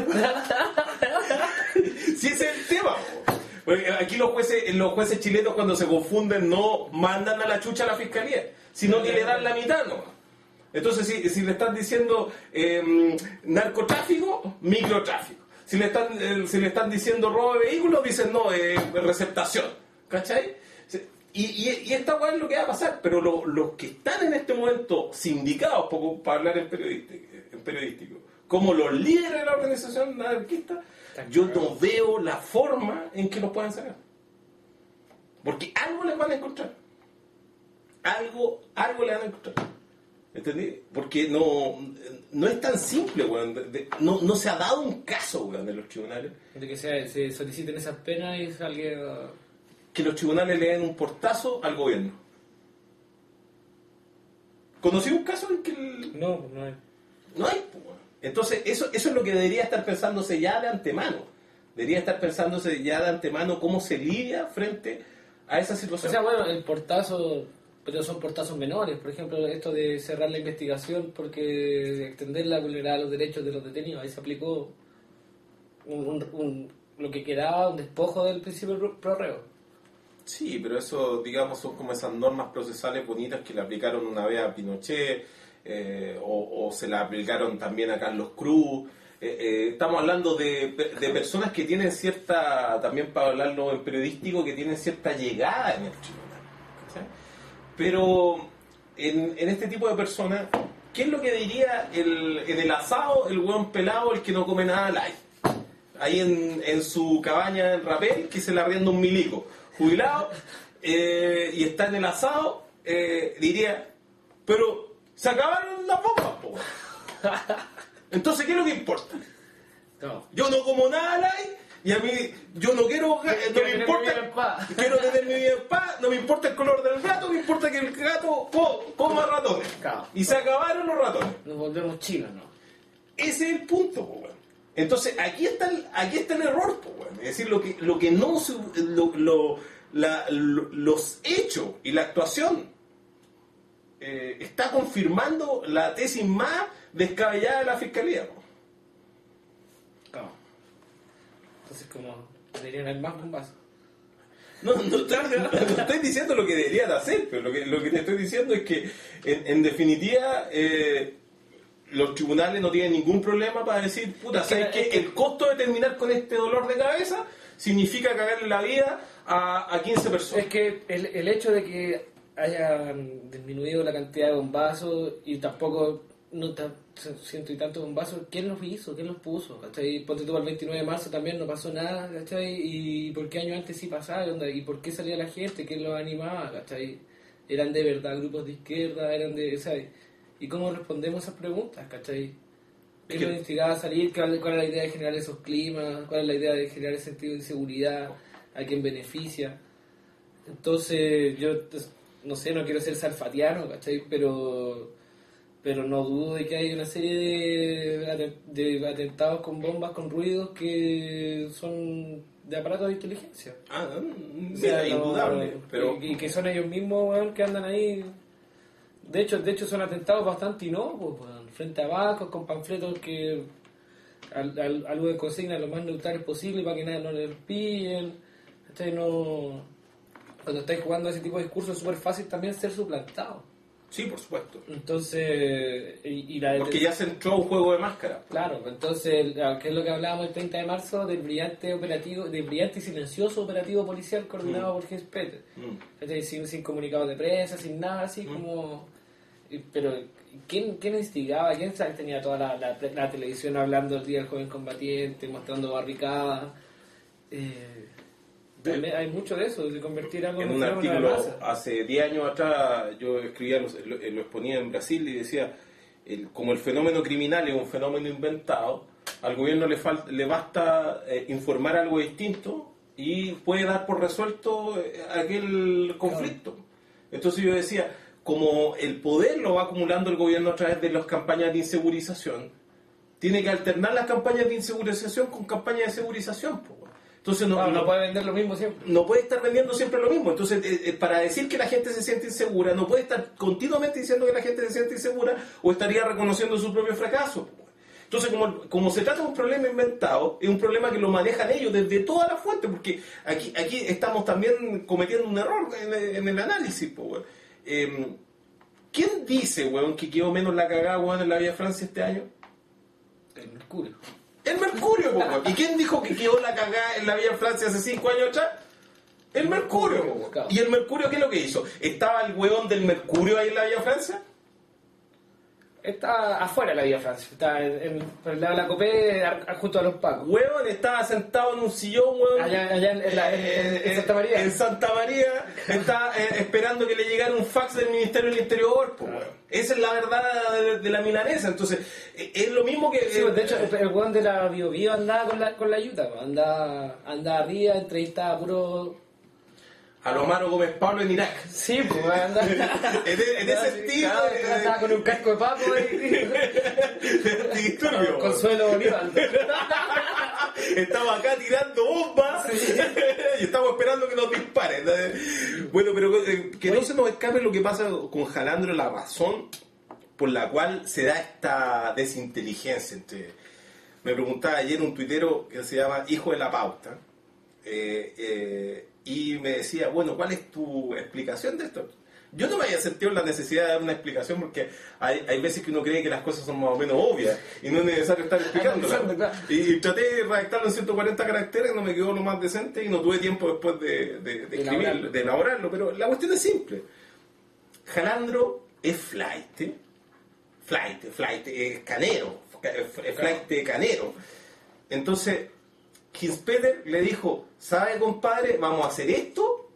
Speaker 1: sí, ese es el tema. Porque aquí los jueces, los jueces chilenos cuando se confunden no mandan a la chucha a la fiscalía, sino que le dan la mitad, ¿no? Entonces, si, si le están diciendo eh, narcotráfico, microtráfico. Si le están eh, si le están diciendo robo de vehículos, dicen no, eh, receptación. ¿Cachai? Y, y, y esta es lo que va a pasar. Pero lo, los que están en este momento sindicados, poco para hablar en periodístico, en periodístico, como los líderes de la organización anarquista, yo no veo la forma en que los puedan sacar. Porque algo les van a encontrar. Algo, algo le van a encontrar. ¿Entendí? Porque no, no es tan simple, weón. De, de, no, no se ha dado un caso, weón, de los tribunales.
Speaker 2: De que se, se soliciten esas penas y salga...
Speaker 1: Que los tribunales le den un portazo al gobierno. ¿Conocí un caso en que el...
Speaker 2: No, no hay.
Speaker 1: No hay, pues, weón. Entonces, eso, eso es lo que debería estar pensándose ya de antemano. Debería estar pensándose ya de antemano cómo se lidia frente a esa situación.
Speaker 2: O sea, bueno, el portazo... Pero son portazos menores, por ejemplo, esto de cerrar la investigación porque extenderla vulneraba los derechos de los detenidos. Ahí se aplicó un, un, un, lo que quedaba, un despojo del principio pro reo.
Speaker 1: Sí, pero eso, digamos, son como esas normas procesales bonitas que le aplicaron una vez a Pinochet, eh, o, o se la aplicaron también a Carlos Cruz. Eh, eh, estamos hablando de, de personas que tienen cierta, también para hablarlo en periodístico, que tienen cierta llegada en el tribunal. ¿Sí? Pero en, en este tipo de personas, ¿qué es lo que diría el, en el asado el hueón pelado, el que no come nada light? Ahí en, en su cabaña en Rapel, que se le arrienda un milico, jubilado, eh, y está en el asado, eh, diría, pero se acabaron las bombas, po. Entonces, ¿qué es lo que importa?
Speaker 2: No.
Speaker 1: Yo no como nada light. Y a mí, yo no quiero, no me importa, quiero tener mi vida en paz, no me importa el color del gato, me importa que el gato co, coma ratones.
Speaker 2: Claro.
Speaker 1: Y se acabaron los ratones.
Speaker 2: Nos volvemos chinos, ¿no?
Speaker 1: Ese es el punto, po, bueno. Entonces, aquí está el, aquí está el error, po, bueno. Es decir, lo que, lo que no, lo, lo, la, lo, los hechos y la actuación eh, está confirmando la tesis más descabellada de la Fiscalía, po.
Speaker 2: Claro. Entonces, como deberían haber más bombazos.
Speaker 1: No, no, no, no estoy diciendo lo que deberían hacer, pero lo que, lo que te estoy diciendo es que, en, en definitiva, eh, los tribunales no tienen ningún problema para decir, puta, ¿sabes qué? El costo de terminar con este dolor de cabeza significa cagarle la vida a, a quince personas.
Speaker 2: Es que el, el hecho de que hayan disminuido la cantidad de bombazos y tampoco no tan, ciento y tantos bombazos, ¿quién los hizo? ¿Quién los puso? ¿Cachai? Ponte tú al veintinueve de marzo también no pasó nada, ¿cachai? ¿Y por qué años antes sí pasaba? ¿Y por qué salía la gente? ¿Quién los animaba? ¿Cachai? ¿Eran de verdad grupos de izquierda? ¿Eran de...? ¿Sabes? ¿Y cómo respondemos esas preguntas? ¿Cachai? ¿Qué los instigaba a salir? ¿Cuál, ¿Cuál es la idea de generar esos climas? ¿Cuál es la idea de generar ese sentido de inseguridad? ¿A quién beneficia? Entonces, yo no sé, no quiero ser salfatiano, ¿cachai? Pero... pero no dudo de que hay una serie de, de atentados con bombas, con ruidos que son de aparatos de inteligencia.
Speaker 1: Ah,
Speaker 2: o
Speaker 1: sea,
Speaker 2: sea,
Speaker 1: indudable.
Speaker 2: No,
Speaker 1: pero...
Speaker 2: y, y que son ellos mismos, weón, que andan ahí. De hecho, de hecho son atentados bastante inocuos, weón, frente a bancos, con panfletos que al, al, algo de consigna lo más neutrales posible para que nada no les pillen. Entonces no... cuando estáis jugando ese tipo de discursos es súper fácil también ser suplantado.
Speaker 1: Sí, por supuesto.
Speaker 2: Entonces, y, y la,
Speaker 1: porque ya se entró a un juego de máscara.
Speaker 2: Entonces, entonces, ¿qué es lo que hablábamos el treinta de marzo? Del brillante operativo, del brillante y silencioso operativo policial coordinado mm. por Hans-Peter. Mm. Sin, sin comunicados de prensa, sin nada así mm. como... Pero, ¿quién, quién instigaba? ¿Quién tenía toda la, la, la televisión hablando el día del joven combatiente, mostrando barricadas? Eh, hay, hay mucho de eso, de convertir algo
Speaker 1: en
Speaker 2: en
Speaker 1: un artículo hace diez años atrás yo escribía, lo, lo, lo exponía en Brasil y decía, el, como el fenómeno criminal es un fenómeno inventado, al gobierno le, falta, le basta eh, informar algo distinto y puede dar por resuelto eh, aquel conflicto. Claro. Entonces yo decía, como el poder lo va acumulando el gobierno a través de las campañas de insegurización, tiene que alternar las campañas de insegurización con campañas de segurización, pues. Entonces no,
Speaker 2: no,
Speaker 1: no,
Speaker 2: no puede vender lo mismo siempre.
Speaker 1: No puede estar vendiendo siempre lo mismo. Entonces, eh, para decir que la gente se siente insegura, no puede estar continuamente diciendo que la gente se siente insegura o estaría reconociendo su propio fracaso. Entonces, como, como se trata de un problema inventado, es un problema que lo manejan ellos desde todas las fuentes, porque aquí, aquí estamos también cometiendo un error en, en el análisis. Pues, eh, ¿Quién dice, weón, que quedó menos la cagada, weón, en la Vía Francia este año?
Speaker 2: El Mercurio.
Speaker 1: El Mercurio, po, ¿y quién dijo que quedó la cagada en la Vía Francia hace cinco años atrás? El Mercurio, po. ¿Y el Mercurio qué es lo que hizo? ¿Estaba el hueón del Mercurio ahí en la Vía Francia?
Speaker 2: Está afuera de la Vía Francia, está en, en, por el lado de la Copé, junto a los Pacos.
Speaker 1: Hueón, estaba sentado en un sillón, hueón.
Speaker 2: Allá, allá en, en, la, en, en, en Santa María.
Speaker 1: En Santa María, está eh, esperando que le llegara un fax del Ministerio del Interior, pues, hueón. Esa es la verdad de, de la milanesa. Entonces, eh, es lo mismo que...
Speaker 2: Sí,
Speaker 1: eh,
Speaker 2: de hecho, el hueón de la Bio Bio andaba con la, con la yuta, andaba, andaba arriba, entrevistaba a puro...
Speaker 1: A lo Amaro Gómez Pablo en Irak.
Speaker 2: Sí, pues anda.
Speaker 1: en, en ese estilo.
Speaker 2: Estaba con un casco de papo
Speaker 1: y.
Speaker 2: Con Consuelo Bolívar.
Speaker 1: Estamos acá tirando bombas sí. y estamos esperando que nos disparen. Bueno, pero eh, que no se nos escape lo que pasa con Jalandro, la razón por la cual se da esta desinteligencia entre. Me preguntaba ayer un tuitero que se llama Hijo de la Pauta. Eh, eh, y me decía, bueno, ¿cuál es tu explicación de esto? Yo no me había sentido la necesidad de dar una explicación porque hay, hay veces que uno cree que las cosas son más o menos obvias y no es necesario estar explicándolas. Y, y traté de redactarlo en ciento cuarenta caracteres, no me quedó lo más decente y no tuve tiempo después de, de, de escribirlo, de elaborarlo, pero la cuestión es simple. Jalandro es flight, flight, flight, es canero, es flight canero. Entonces... Hans-Peter le dijo, ¿sabe, compadre? Vamos a hacer esto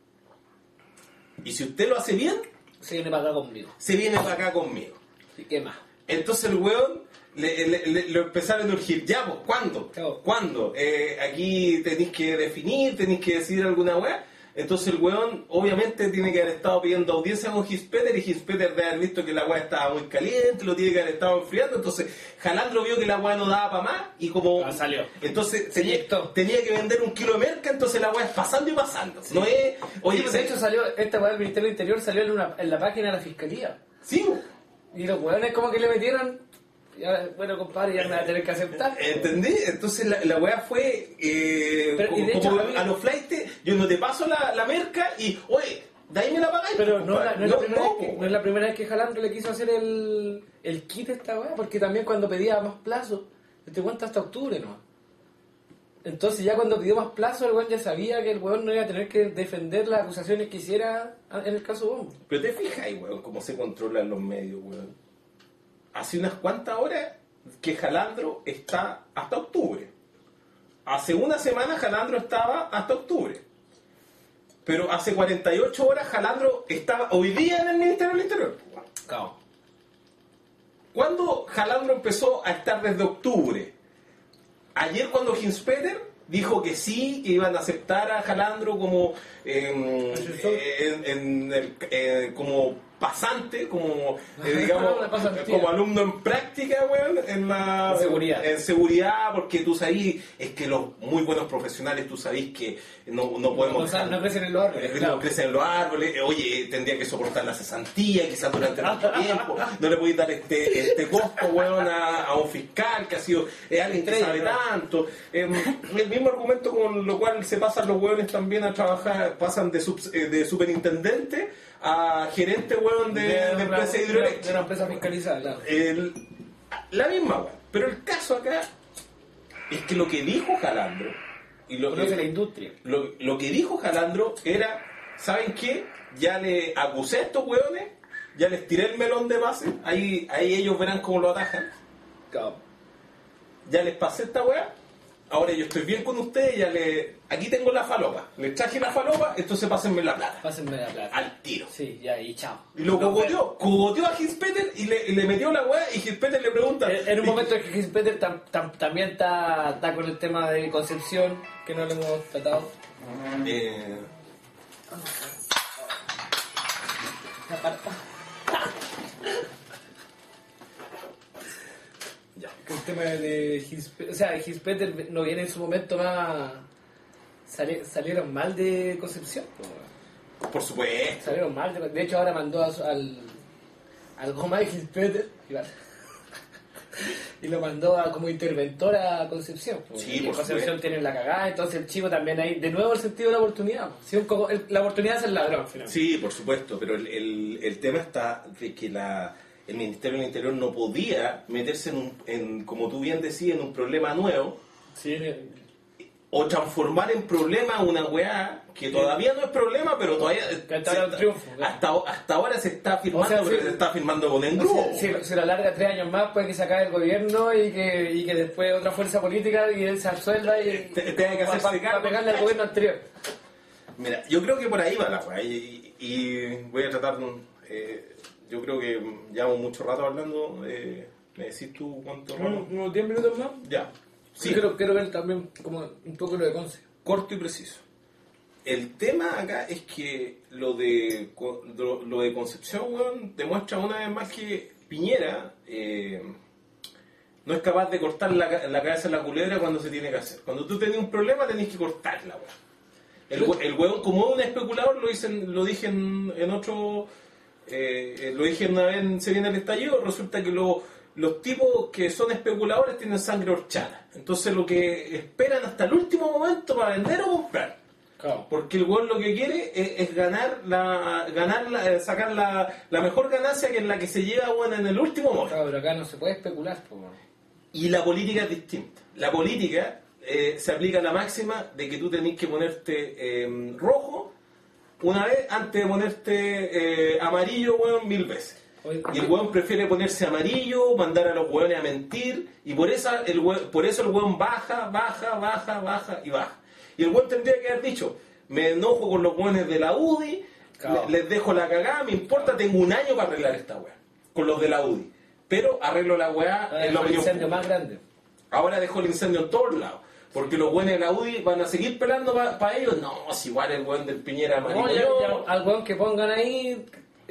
Speaker 1: y si usted lo hace bien
Speaker 2: se viene para acá conmigo
Speaker 1: se viene para acá conmigo
Speaker 2: ¿y qué más?
Speaker 1: Entonces el weón le, le, le, le empezaron a urgir, ya pues, ¿cuándo?
Speaker 2: Claro.
Speaker 1: ¿Cuándo? Eh, aquí tenéis que definir, tenéis que decidir alguna weá. Entonces el weón obviamente tiene que haber estado pidiendo audiencia con Hans-Peter y Hans-Peter debe haber visto que la weá estaba muy caliente, lo tiene que haber estado enfriando. Entonces Jalandro vio que la weá no daba para más y como...
Speaker 2: Ah, salió.
Speaker 1: Entonces tenía, tenía que vender un kilo de merca, entonces la weá es pasando y pasando. Sí. No es...
Speaker 2: Oye, sí, de hecho salió, esta weá del Ministerio del Interior salió en, una, en la página de la Fiscalía.
Speaker 1: Sí.
Speaker 2: Y los weones como que le metieron... Ya, bueno, compadre, ya me va a tener que aceptar.
Speaker 1: ¿Entendí? Entonces la, la weá fue eh,
Speaker 2: pero,
Speaker 1: como,
Speaker 2: hecho,
Speaker 1: como
Speaker 2: a, mí,
Speaker 1: a los flights, yo no te paso la, la merca y, oye, de ahí me la pagáis.
Speaker 2: Pero no, la, no, es
Speaker 1: no,
Speaker 2: la primera
Speaker 1: no,
Speaker 2: vez que, no es la primera vez que Jalandro le quiso hacer el, el kit a esta weá, porque también cuando pedía más plazo, te cuenta hasta octubre, ¿no? Entonces ya cuando pidió más plazo, el weón ya sabía que el weón no iba a tener que defender las acusaciones que hiciera en el caso Bombo.
Speaker 1: Pero te fijas, weón, cómo se controlan los medios, weón. Hace unas cuantas horas que Jalandro está hasta octubre. Hace una semana Jalandro estaba hasta octubre. Pero hace cuarenta y ocho horas Jalandro estaba hoy día en el Ministerio del Interior.
Speaker 2: Claro.
Speaker 1: ¿Cuándo Jalandro empezó a estar desde octubre? Ayer cuando Hans-Peter dijo que sí, que iban a aceptar a Jalandro como, eh, en, en el, eh, como pasante, como, eh, digamos,
Speaker 2: Una pasantía.
Speaker 1: como alumno en práctica, weón, en la
Speaker 2: En seguridad.
Speaker 1: en seguridad, porque tú sabís, es que los muy buenos profesionales, tú sabís que no, no podemos...
Speaker 2: No, no, no crecen en los árboles,
Speaker 1: eh,
Speaker 2: claro.
Speaker 1: No crecen en los árboles, eh, oye, tendría que soportar la cesantía, quizás durante mucho tiempo, no le podéis dar este, este costo, weón, a, a un fiscal que ha sido eh, alguien que sabe tanto. Eh, el mismo argumento con lo cual se pasan los weones también a trabajar, pasan de, sub, eh, de superintendente a gerente, weón, de, de, de
Speaker 2: una-
Speaker 1: empresa
Speaker 2: de
Speaker 1: hidroeléctrica.
Speaker 2: una empresa fiscalizada, claro.
Speaker 1: El- la misma, weón. Pero el caso acá es que lo que dijo Jalandro, y lo,
Speaker 2: Conoce
Speaker 1: eh,
Speaker 2: la industria.
Speaker 1: lo, lo que dijo Jalandro era, ¿saben qué? Ya le acusé a estos weones, ya les tiré el melón de base, ahí, ahí ellos verán cómo lo atajan,
Speaker 2: Claro.
Speaker 1: ya les pasé esta weá, ahora yo estoy bien con ustedes, ya le, aquí tengo la falopa, les traje la falopa, entonces pásenme la plata,
Speaker 2: Pásenme la plata.
Speaker 1: al tiro.
Speaker 2: Sí, ya, y chao.
Speaker 1: Y lo
Speaker 2: No,
Speaker 1: cogoteó, cogoteó a Hinspeter y le, y le metió la weá, y Hinspeter le pregunta...
Speaker 2: En en un momento en que Chris Peter tam- tam- también está, está con el tema de Concepción, que no lo hemos tratado.
Speaker 1: Eh, ya.
Speaker 2: Que el tema de His, o sea, His Peter no viene en su momento más. sali- salieron mal de Concepción. po, weón.
Speaker 1: Por supuesto.
Speaker 2: Salieron mal. De, de hecho, ahora mandó a su- al. al goma de His Peter. Y, va- y lo mandó a, como interventor a Concepción. po.
Speaker 1: Sí,
Speaker 2: Y
Speaker 1: por
Speaker 2: Concepción
Speaker 1: supuesto.
Speaker 2: tiene la cagada, entonces el chico también ahí. De nuevo el sentido de la oportunidad. po. Sí, un coco- el- la oportunidad es el ladrón, finalmente.
Speaker 1: Sí, por supuesto, pero el, el, el tema está de que la, el Ministerio del Interior no podía meterse en, un, en, como tú bien decías, en un problema nuevo
Speaker 2: Sí, en-
Speaker 1: o transformar en problema una weá que todavía no es problema, pero todavía
Speaker 2: Que hasta
Speaker 1: se
Speaker 2: ahora
Speaker 1: está-
Speaker 2: triunfo, claro.
Speaker 1: hasta, hasta ahora se está firmando,
Speaker 2: O sea,
Speaker 1: pero
Speaker 2: sí.
Speaker 1: se está firmando con
Speaker 2: O
Speaker 1: engrudo.
Speaker 2: sea, si, si lo alarga tres años más, puede que se acabe el gobierno y que, y que después otra fuerza política y él se absuelva y
Speaker 1: Te- tenga que hacerse
Speaker 2: para
Speaker 1: cargo.
Speaker 2: pegarle al gobierno anterior.
Speaker 1: Mira, yo creo que por ahí va la weá y, y- y voy a tratar, eh, yo creo que llevamos mucho rato hablando, eh, ¿me decís tú cuánto rato?
Speaker 2: Unos diez minutos más.
Speaker 1: Ya,
Speaker 2: Sí,
Speaker 1: sí,
Speaker 2: quiero, quiero ver también como un poco lo de Conce.
Speaker 1: corto y preciso. El tema acá es que lo de Co- lo, lo de Concepción, weón, demuestra una vez más que Piñera eh, no es capaz de cortar la, ca- la cabeza de la culebra cuando se tiene que hacer. Cuando tú tenés un problema tenés que cortarla, weón. El, hue- el weón, como es un especulador, lo, dicen, lo dije en, en otro... eh, lo dije una vez en Se viene el estallido, resulta que lo- los tipos que son especuladores tienen sangre horchada. Entonces lo que esperan hasta el último momento para vender o comprar.
Speaker 2: Claro.
Speaker 1: Porque el weón lo que quiere es, es ganar la, ganar la, eh, sacar la, la mejor ganancia, que es la que se lleva, weón, en el último momento.
Speaker 2: Claro, pero acá no se puede especular. po.
Speaker 1: Y la política es distinta. La política eh, se aplica a la máxima de que tú tenés que ponerte eh, rojo una vez antes de ponerte eh, amarillo, weón, mil veces.
Speaker 2: Oye,
Speaker 1: Y el weón prefiere ponerse amarillo, mandar a los weones a mentir, y por, esa, el weón- por eso el weón baja, baja, baja, baja y baja. Y el weón tendría que haber dicho, me enojo con los weones de la U D I,
Speaker 2: Claro.
Speaker 1: le- les dejo la cagada, me importa, tengo un año para arreglar esta weá, con los de la U D I. Pero arreglo la weá
Speaker 2: ahora
Speaker 1: en la
Speaker 2: es un
Speaker 1: opinión
Speaker 2: incendio
Speaker 1: pública.
Speaker 2: más grande.
Speaker 1: Ahora dejó el incendio en todos lados. Porque los buenos de la U D I van a seguir pelando para ellos. No, si igual el buen del Piñera
Speaker 2: No,
Speaker 1: amarillo.
Speaker 2: ya, ya, al weón que pongan ahí,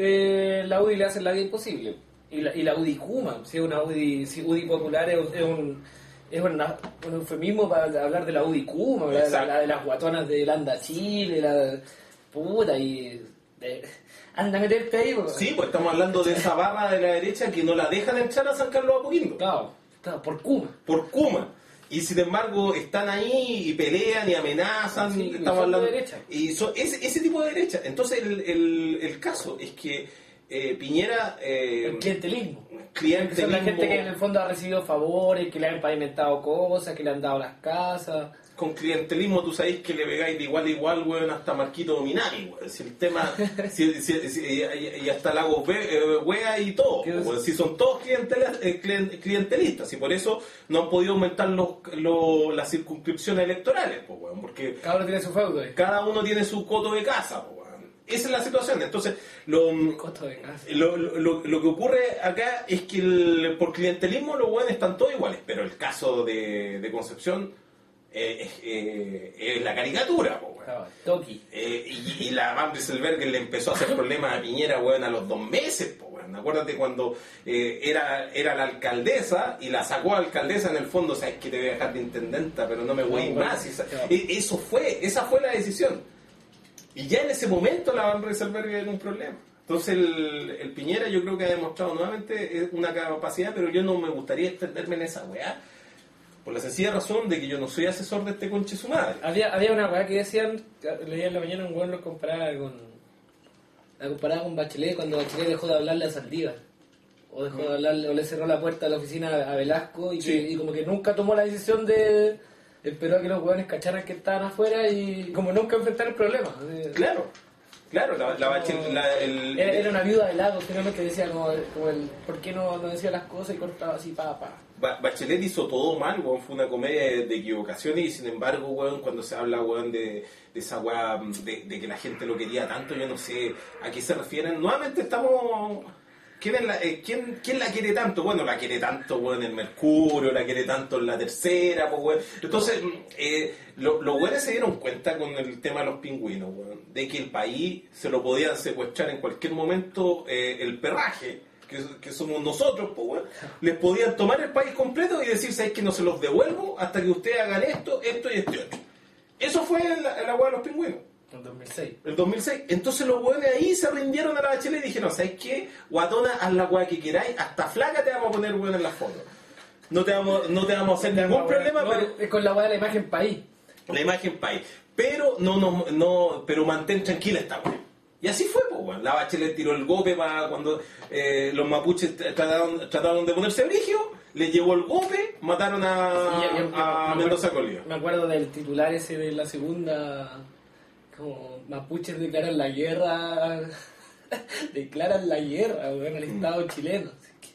Speaker 2: eh, la U D I le hace la vida imposible. Y la, y la U D I Kuma, si es una U D I, si U D I popular es, es un es una- un eufemismo para hablar de la U D I Kuma, la, la-
Speaker 1: Exacto.
Speaker 2: la de las guatonas de Landa Chile, la puta y de- anda a meterte ahí, porque-
Speaker 1: Sí, pues estamos hablando de esa barra de la derecha que no la dejan entrar a San Carlos de Apoquindo.
Speaker 2: claro, claro, por Kuma.
Speaker 1: Por Kuma. Y sin embargo están ahí y pelean y amenazan.
Speaker 2: Sí,
Speaker 1: estamos
Speaker 2: son de
Speaker 1: hablando
Speaker 2: derecha.
Speaker 1: Y son ese, ese tipo de derecha. Entonces el, el, el caso es que eh, Piñera... eh,
Speaker 2: El clientelismo.
Speaker 1: clientelismo-
Speaker 2: Son la gente que en el fondo ha recibido favores, que le han pavimentado cosas, que le han dado las casas.
Speaker 1: Con clientelismo tú sabéis que le pegáis de igual a igual, weón, hasta Marquito Dominari, weón. Si el tema, si, si- si- y, y hasta Lagos Ve- eh, Wea y todo,
Speaker 2: ¿Qué es?
Speaker 1: weón. Si son todos clientela- eh, clien- clientelistas, y por eso no han podido aumentar los, los- las circunscripciones electorales, pues, weón, porque
Speaker 2: Cada uno tiene su feudo. eh.
Speaker 1: cada uno tiene su coto de casa, pues, weón. Esa es la situación. Entonces, lo,
Speaker 2: Costo de casa.
Speaker 1: lo, lo, lo que ocurre acá es que el- por clientelismo los buenos están todos iguales, pero el caso de, de Concepción eh, eh, es la caricatura, po, weón.
Speaker 2: Claro, Toki.
Speaker 1: Eh, y, y la Van Rieselberg le empezó a hacer problemas a Piñera, weón, a los dos meses, po, weón. Acuérdate cuando eh, era, era la alcaldesa y la sacó a alcaldesa en el fondo, sabes que te voy a dejar de intendenta, pero no me voy
Speaker 2: No,
Speaker 1: más.
Speaker 2: bueno,
Speaker 1: Esa-
Speaker 2: claro.
Speaker 1: e- Eso fue, esa fue la decisión. Y ya en ese momento la Van Rieselberg era un problema. Entonces el, el Piñera yo creo que ha demostrado nuevamente una capacidad, pero yo no me gustaría extenderme en esa weá, por la sencilla razón de que yo no soy asesor de este conche su madre.
Speaker 2: Había, había una weá que decían, leía en la mañana un weón lo comparaba con. La comparaba con Bachelet cuando Bachelet dejó de hablarle a Saldívar. O dejó de hablarle, o le cerró la puerta de la oficina a Velasco y, que-
Speaker 1: Sí.
Speaker 2: y como que nunca tomó la decisión de. Esperó a que los weones cacharan que estaban afuera y como nunca enfrentar el problema.
Speaker 1: Claro, claro, la, la Bachelet, la- el,
Speaker 2: Era, era una viuda de lado, finalmente decía como, como el por qué no, no decía las cosas y cortaba así pa pa.
Speaker 1: Ba- Bachelet hizo todo mal, weón, fue una comedia de, de equivocaciones y sin embargo, weón, cuando se habla, weón, de, de esa weá, de, de que la gente lo quería tanto, yo no sé a qué se refieren. Nuevamente estamos... ¿Quién, es la, eh, ¿quién, ¿Quién la quiere tanto? Bueno, la quiere tanto, weón, en Mercurio, la quiere tanto en La Tercera, pues, weón. Entonces, eh, lo- los weones se dieron cuenta con el tema de los pingüinos, weón, de que el país se lo podían secuestrar en cualquier momento eh, el perraje, que, que somos nosotros, pues, weón. Les podían tomar el país completo y decir, ¿sabes que no se los devuelvo hasta que ustedes hagan esto, esto y este otro? Eso fue la, la weá de los pingüinos.
Speaker 2: En dos mil seis.
Speaker 1: El dos mil seis. Entonces los hueones ahí se rindieron a la Bachelet y dijeron, ¿sabes qué? Guatona, haz la hueá que queráis, hasta flaca te vamos a poner hueón en la foto. No te vamos, no te vamos a hacer ningún problema,
Speaker 2: No,
Speaker 1: pero
Speaker 2: es con la weá de la imagen país.
Speaker 1: la imagen país. Pero no, no, no, pero mantén tranquila esta hueá. Y así fue, pues, weón. La Bachelet tiró el golpe para cuando eh, los mapuches trataron, trataron de ponerse brigio, les llevó el golpe, mataron a,
Speaker 2: Y- y- y-
Speaker 1: a
Speaker 2: me
Speaker 1: Mendoza
Speaker 2: acuerdo-
Speaker 1: Colío.
Speaker 2: Me acuerdo del titular ese de la segunda, como mapuches declaran la guerra, declaran la guerra, weón, al Estado chileno. Así que,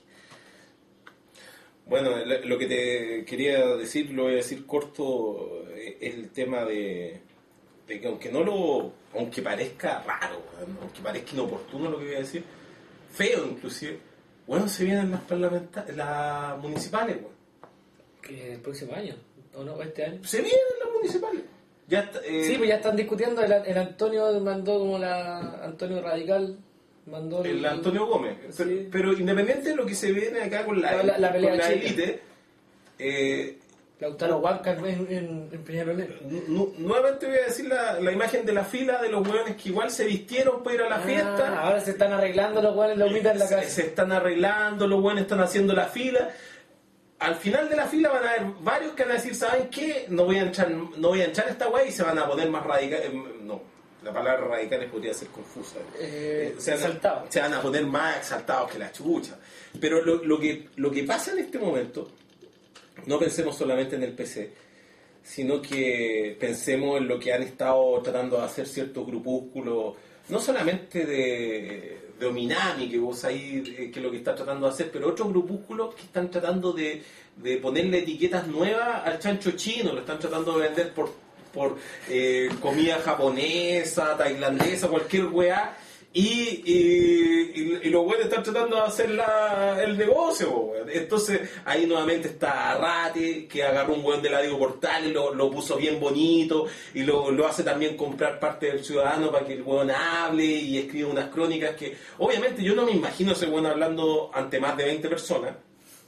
Speaker 1: Bueno, lo lo que te quería decir, lo voy a decir corto, eh, es el tema de, de que aunque no lo, aunque parezca raro, weón, aunque parezca inoportuno lo que voy a decir, feo inclusive, bueno, se vienen las parlamentarias, las municipales, weón.
Speaker 2: que el próximo año, o no, este año.
Speaker 1: Se vienen las municipales. Ya está, eh,
Speaker 2: Sí, pues ya están discutiendo, el, el Antonio mandó como la, Antonio Radical, mandó
Speaker 1: el Antonio Gómez.
Speaker 2: Sí.
Speaker 1: Pero, pero independiente de lo que se viene acá con la,
Speaker 2: La- la pelea
Speaker 1: con la
Speaker 2: chica.
Speaker 1: élite, eh,
Speaker 2: Lautaro Huanca en, en, en Peñarolén.
Speaker 1: nu- nuevamente voy a decir la, la imagen de la fila de los hueones que igual se vistieron para ir a la
Speaker 2: Ah,
Speaker 1: fiesta.
Speaker 2: ahora se están arreglando los cuales lo miran en la
Speaker 1: se,
Speaker 2: casa.
Speaker 1: se están arreglando, los buenos están haciendo la fila. Al final de la fila van a haber varios que van a decir, ¿saben qué? No voy a entrar, no voy a entrar a esta guay y se van a poner más radicales. No, la palabra radicales podría ser confusa.
Speaker 2: Eh,
Speaker 1: se, van a,
Speaker 2: exaltado.
Speaker 1: se van a poner más exaltados que la chucha. Pero lo, lo, que, lo que pasa en este momento, no pensemos solamente en el P C, sino que pensemos en lo que han estado tratando de hacer ciertos grupúsculos, no solamente de, de Ominami, que vos ahí, eh, que es lo que está tratando de hacer, pero otros grupúsculos que están tratando de, de ponerle etiquetas nuevas al chancho chino, lo están tratando de vender por, por eh, comida japonesa, tailandesa, cualquier weá. Y, y, y, y los güeyes están tratando de hacer la, el negocio, po, weón. Entonces ahí nuevamente está Arrate, que agarró un weón de la Diego Portal y lo, lo puso bien bonito y lo, lo hace también comprar parte del ciudadano para que el weón hable y escriba unas crónicas que obviamente yo no me imagino ese weón hablando ante más de veinte personas.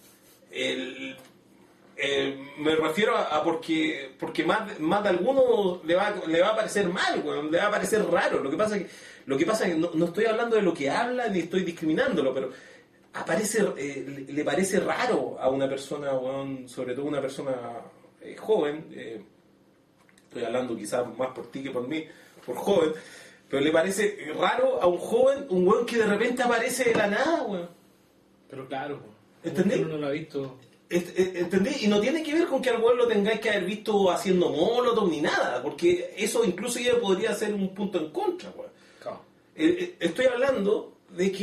Speaker 1: El, eh, me refiero a, a porque porque más, más de alguno le va, le va a parecer mal, weón, le va a parecer raro. Lo que pasa es que Lo que pasa es que no, no estoy hablando de lo que habla ni estoy discriminándolo, pero aparece, eh, le, le parece raro a una persona, bueno, sobre todo una persona eh, joven, eh, estoy hablando quizás más por ti que por mí, por joven, pero le parece raro a un joven, un weón que de repente aparece de la nada, weón.
Speaker 2: Pero claro,
Speaker 1: ¿entendí?
Speaker 2: uno no lo ha visto.
Speaker 1: ¿Entendí? Y no tiene que ver con que al weón lo tengáis que haber visto haciendo molotov ni nada, porque eso incluso ya podría ser un punto en contra, weón.
Speaker 2: Claro.
Speaker 1: Eh, eh, estoy hablando de que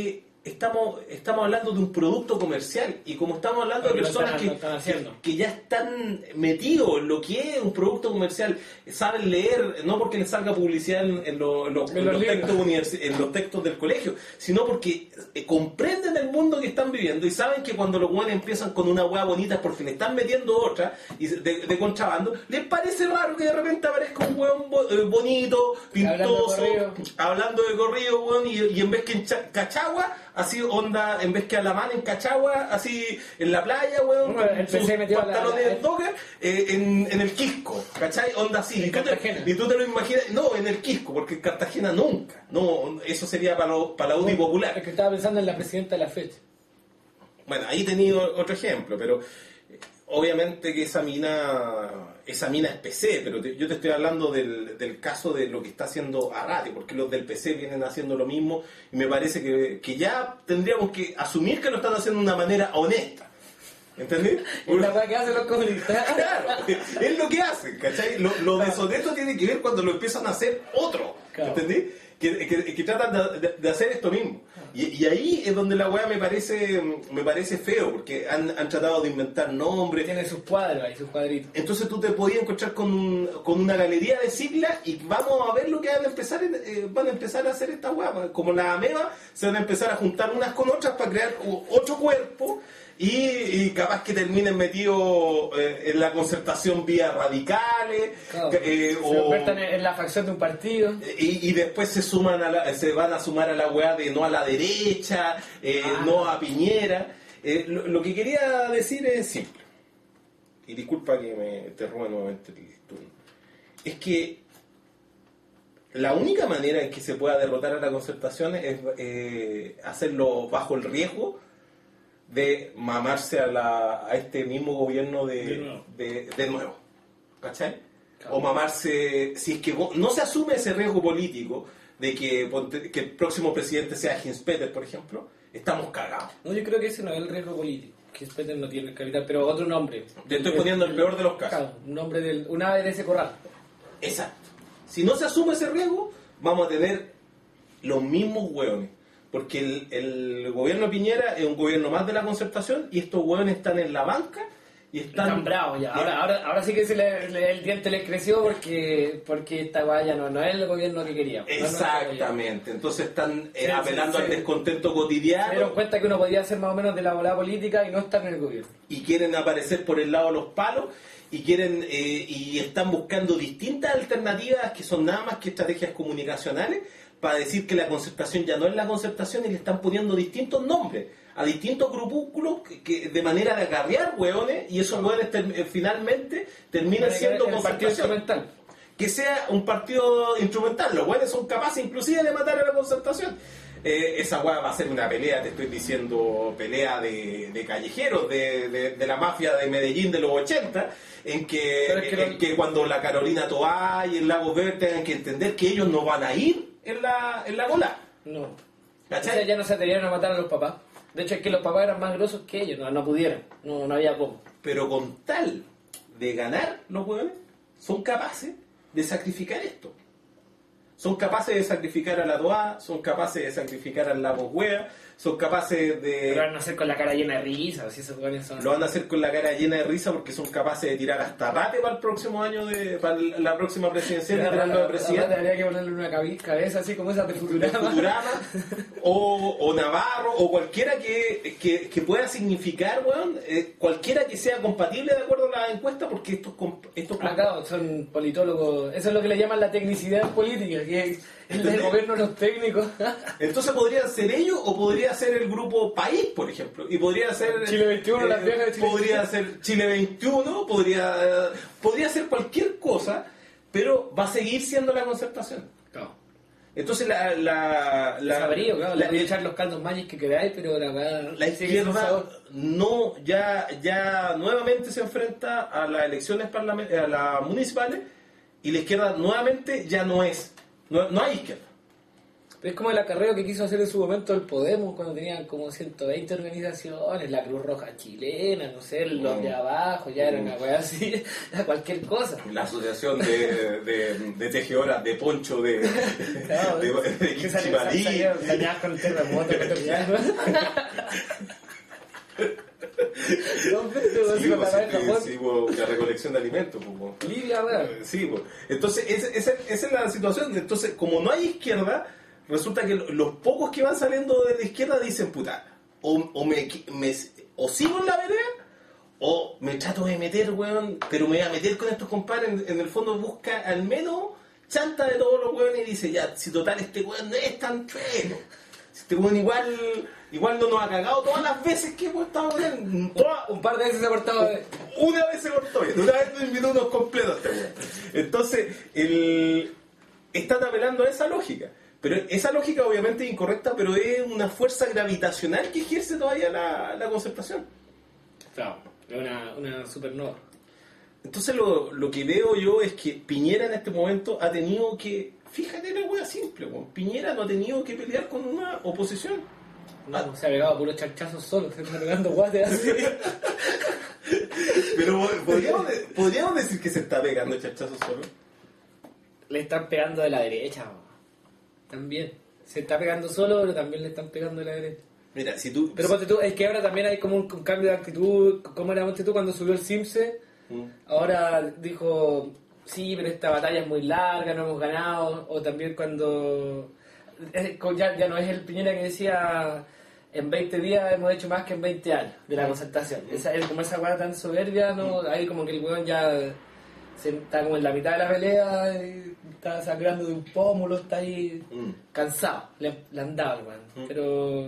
Speaker 1: estamos estamos hablando de un producto comercial, y como estamos hablando
Speaker 2: Porque
Speaker 1: de
Speaker 2: lo
Speaker 1: personas
Speaker 2: están- lo
Speaker 1: que,
Speaker 2: están haciendo.
Speaker 1: que, que ya están metidos en lo que es un producto comercial, saben leer, no porque les salga publicidad en, en lo- en los,
Speaker 2: En
Speaker 1: en
Speaker 2: los
Speaker 1: los
Speaker 2: libros.
Speaker 1: textos universi- en los textos del colegio, sino porque eh, comprenden el mundo que están viviendo y saben que cuando los buenos empiezan con una hueá bonita es porque le están metiendo otra y de, de contrabando, les parece raro que de repente aparezca un hueón bo- eh, bonito, pintoso,
Speaker 2: Hablando de corrido.
Speaker 1: hablando de corrido, hueón, y, y en vez que en Cha- Cachagua, así onda, en vez que a la mano en Cachagua, así en la playa, weón,
Speaker 2: Bueno,
Speaker 1: con
Speaker 2: el P C
Speaker 1: sus
Speaker 2: metió a la-
Speaker 1: pantalones
Speaker 2: la-
Speaker 1: docker, eh, en, en el Quisco, ¿cachai? Onda así.
Speaker 2: En
Speaker 1: y, tú te,
Speaker 2: Cartagena.
Speaker 1: y tú te lo imaginas, no, en el Quisco, porque en Cartagena nunca, no, eso sería para, lo- para la U D I
Speaker 2: Es
Speaker 1: popular.
Speaker 2: que estaba pensando en la presidenta de la fecha.
Speaker 1: Bueno, ahí he tenido otro ejemplo, pero eh, obviamente que esa mina, esa mina es P C, pero te- yo te estoy hablando del, del caso de lo que está haciendo Arrate, porque los del P C vienen haciendo lo mismo, y me parece que, que ya tendríamos que asumir que lo están haciendo de una manera honesta. ¿Entendés?
Speaker 2: Y la weá que hacen los comunistas.
Speaker 1: Claro, es lo que hacen, ¿cachai? Lo, lo deshonesto tiene que ver cuando lo empiezan a hacer otro,
Speaker 2: Claro.
Speaker 1: ¿entendés? Que, que- que tratan de, de- de hacer esto mismo. Y, y ahí es donde la weá me parece me parece feo, porque han, han tratado de inventar nombres.
Speaker 2: Tiene sus cuadros ahí, sus cuadritos.
Speaker 1: Entonces tú te podías encontrar con, un- con una galería de siglas y vamos a ver lo que van a empezar en- eh, van a empezar a hacer esta weá. Como la ameba, se van a empezar a juntar unas con otras para crear o- otro cuerpo. Y, y capaz que terminen metidos eh, en la concertación vía radicales,
Speaker 2: Claro.
Speaker 1: eh,
Speaker 2: Se
Speaker 1: o,
Speaker 2: conviertan en, en la facción de un partido.
Speaker 1: y, y después se suman a la- se van a sumar a la weá de no a la derecha, eh,
Speaker 2: Ah.
Speaker 1: no a Piñera. Eh, lo, lo que quería decir es simple, y disculpa que me te robe nuevamente el turno, es que la única manera en que se pueda derrotar a la concertación es eh, hacerlo bajo el riesgo de mamarse a, la, a este mismo gobierno de,
Speaker 2: De nuevo.
Speaker 1: de, de nuevo, ¿cachai?
Speaker 2: Claro.
Speaker 1: O mamarse, si es que vos- no se asume ese riesgo político de que, ponte- que el próximo presidente sea Hinspeter, por ejemplo, estamos cagados.
Speaker 2: No, yo creo que ese no es el riesgo político. Que Speter no tiene el capital, pero otro nombre.
Speaker 1: Te estoy poniendo el peor de los casos.
Speaker 2: Claro, un nombre del. Una ave de ese corral.
Speaker 1: Exacto. Si no se asume ese riesgo, vamos a tener los mismos hueones. Porque el, el gobierno de Piñera es un gobierno más de la concertación y estos hueones están en la banca y están...
Speaker 2: Están bravos ya. Ahora, ahora, ahora sí que se le, le- el diente les creció porque porque esta valla no, no es el gobierno que queríamos. no es nuestro gobierno.
Speaker 1: Exactamente. Entonces están eh,
Speaker 2: Sí,
Speaker 1: apelando
Speaker 2: sí,
Speaker 1: al
Speaker 2: sí.
Speaker 1: descontento
Speaker 2: Se dieron
Speaker 1: cotidiano
Speaker 2: cuenta que uno podía hacer más o menos de la volada política y no estar en el gobierno.
Speaker 1: y quieren aparecer por el lado de los palos y quieren eh, y están buscando distintas alternativas que son nada más que estrategias comunicacionales para decir que la concertación ya no es la concertación y le están poniendo distintos nombres a distintos grupúsculos que, que de manera de agarrear hueones y esos hueones ter- eh, finalmente terminan siendo
Speaker 2: el partido
Speaker 1: concertación.
Speaker 2: instrumental.
Speaker 1: Que sea un partido instrumental, los hueones son capaces inclusive de matar a la concertación. Eh, esa hueá va a ser una pelea, te estoy diciendo, pelea de, de callejeros, de, de, de la mafia de Medellín de los ochenta, en que,
Speaker 2: Pero es que
Speaker 1: en
Speaker 2: no-
Speaker 1: que cuando la Carolina Toá y el Lago Verde tengan que entender que ellos no van a ir en la, en la bola.
Speaker 2: No. O
Speaker 1: ¿Cachai?
Speaker 2: sea, ya no se atrevieron a matar a los papás. De hecho, es que los papás eran más grosos que ellos, no, no pudieron. No, no había cómo.
Speaker 1: Pero con tal de ganar, los hueones son capaces de sacrificar esto. Son capaces de sacrificar a la Toá, son capaces de sacrificar al Lago Huea, son capaces de...
Speaker 2: Pero van a hacer con la cara llena de risa, si esos jóvenes son...
Speaker 1: Lo van a hacer con la cara llena de risa porque son capaces de tirar hasta rate para el próximo año, de, para la próxima presidencial, de tirarlo de presidente.
Speaker 2: Habría que ponerle una cabi- cabeza así como esa de
Speaker 1: De
Speaker 2: Futurama.
Speaker 1: Futurama, o, o Navarro, o cualquiera que, que, que pueda significar, weón, eh, cualquiera que sea compatible de acuerdo a la encuesta, porque estos, comp- estos comp-
Speaker 2: Acá son politólogos, eso es lo que le llaman la tecnicidad política, que es el del
Speaker 1: ¿Entendés?
Speaker 2: gobierno, los técnicos.
Speaker 1: Entonces podrían ser ellos o podría ser el grupo País, por ejemplo. Y podría ser...
Speaker 2: Chile veintiuno, las viejas de Chile
Speaker 1: Podría
Speaker 2: veintiuno.
Speaker 1: ser Chile veintiuno, podría, podría ser cualquier cosa, pero va a seguir siendo la concertación.
Speaker 2: No.
Speaker 1: Entonces la... la, la
Speaker 2: Sabría, claro,
Speaker 1: la-
Speaker 2: le voy a echar los caldos mayas que queráis, pero la verdad...
Speaker 1: la izquierda no ya ya nuevamente se enfrenta a las elecciones parlament- a las municipales y la izquierda nuevamente ya no es no, no hay izquierda,
Speaker 2: Pero es como el acarreo que quiso hacer en su momento el Podemos, cuando tenían como ciento veinte organizaciones, la Cruz Roja chilena, no sé, los de abajo, ya era una weá así, cualquier cosa.
Speaker 1: La asociación de, de, de tejedoras de poncho de,
Speaker 2: Claro,
Speaker 1: de, de, de
Speaker 2: que sal-
Speaker 1: Quichimarí.
Speaker 2: salían dañadas con el terremoto, con el llano. No, pero
Speaker 1: Sí,
Speaker 2: con la
Speaker 1: pues,
Speaker 2: cabeza,
Speaker 1: sí,
Speaker 2: Juan.
Speaker 1: sí, pues, la recolección de alimentos. Pues, pues.
Speaker 2: Libia, weón.
Speaker 1: Eh, Sí, pues. Entonces, esa, esa, esa es la situación. Entonces, como no hay izquierda, resulta que los pocos que van saliendo de la izquierda dicen, puta, o, o, me, me- o sigo en la vereda, o me trato de meter, weón, pero me voy a meter con estos compadres. En, en el fondo busca al menos chanta de todos los weones y dice, ya, si total este weón no es tan chueco. Si este weón igual, igual no nos ha cagado todas las veces que hemos estado con él. Todas-
Speaker 2: Un par de veces se ha portado.
Speaker 1: una vez se cortó bien, una vez nos invitó unos completos este weón. Entonces, el... están apelando a esa lógica. Pero esa lógica obviamente es incorrecta, pero es una fuerza gravitacional que ejerce todavía la, la concertación.
Speaker 2: Claro, es una, una supernova.
Speaker 1: Entonces lo, lo que veo yo es que Piñera en este momento ha tenido que... Fíjate la wea simple, weón. Piñera no ha tenido que pelear con una oposición.
Speaker 2: No, se ha pegado a puros charchazos solo, se está pegando guates así.
Speaker 1: Pero podríamos, de- podríamos decir que se está pegando chachazos solo.
Speaker 2: Le están pegando de la derecha, weón. También. Se está pegando solo, pero también le están pegando de la derecha.
Speaker 1: Mira, si tú...
Speaker 2: Pero ponte tú, es que ahora también hay como un, un cambio de actitud. ¿Cómo era ponte tú cuando subió el Simse?
Speaker 1: Mm.
Speaker 2: Ahora dijo, sí, pero esta batalla es muy larga, no hemos ganado. O también cuando... eh, con- Ya, ya no es el Piñera que decía, en veinte días hemos hecho más que en veinte años de la concertación. Esa, es como esa hueá tan soberbia, ¿no? Ahí como que el weón ya se, está como en la mitad de la pelea, y está sangrando de un pómulo, está ahí
Speaker 1: Mm.
Speaker 2: cansado, le, le han dado, weón.
Speaker 1: Mm.
Speaker 2: Pero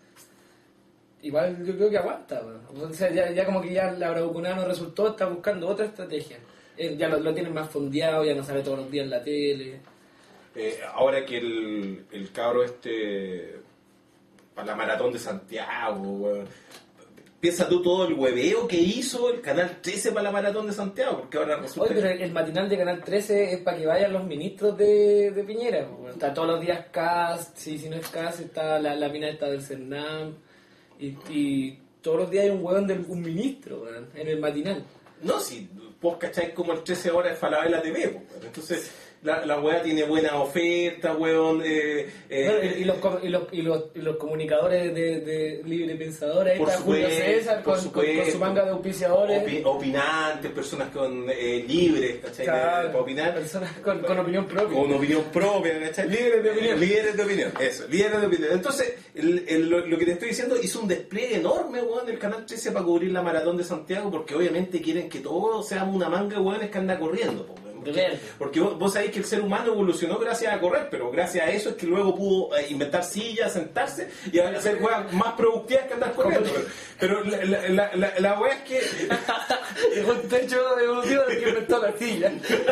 Speaker 2: igual yo creo que aguanta, weón. O sea, ya, ya como que ya la bravuconada no resultó, está buscando otra estrategia. Él ya lo, lo tienen más fondeado, ya no sale todos los días en la tele.
Speaker 1: Eh, ahora que el, el cabro este para la maratón de Santiago, weón. Piensa tú todo el hueveo que hizo el Canal trece para la maratón de Santiago, porque ahora resulta
Speaker 2: Oye, pero
Speaker 1: que...
Speaker 2: el, el matinal de Canal trece es para que vayan los ministros de, de Piñera. Weón. Está todos los días Cast, si, si no es Cast está la, la mina esta del Cernam. Y, y todos los días hay un hueón de un ministro, weón, en el matinal.
Speaker 1: No, si vos cacháis como el trece horas es Falabella T V, pues, weón. Entonces la, la weá tiene buena oferta, weón. Eh, eh,
Speaker 2: Bueno, y, y los, com- y, los, y, los, y los comunicadores de, de Libre Pensadores, ahí
Speaker 1: Por
Speaker 2: está Julio
Speaker 1: supuesto,
Speaker 2: César
Speaker 1: por
Speaker 2: con, con- con
Speaker 1: supuesto.
Speaker 2: su manga de auspiciadores.
Speaker 1: opi- opinantes, personas con eh, libres, ¿cachai? De-
Speaker 2: Claro,
Speaker 1: para opinar.
Speaker 2: personas con, con opinión propia.
Speaker 1: Con opinión propia, ¿cachai?
Speaker 2: Líderes de opinión.
Speaker 1: Líderes de opinión, eso, líderes de opinión. Entonces, el, el- lo, lo que te estoy diciendo, hizo un despliegue enorme, weón, del Canal trece para cubrir la maratón de Santiago, porque obviamente quieren que todos seamos una manga de weones que anda corriendo, po, weón.
Speaker 2: De
Speaker 1: Porque,
Speaker 2: verde.
Speaker 1: porque vos, vos sabéis que el ser humano evolucionó gracias a correr, pero gracias a eso es que luego pudo eh, inventar sillas, sentarse y hacer weas más productivas que andar corriendo. Pero, pero la, la, la, la, la wea es que...
Speaker 2: Es un techo evolutivo del que inventó la silla.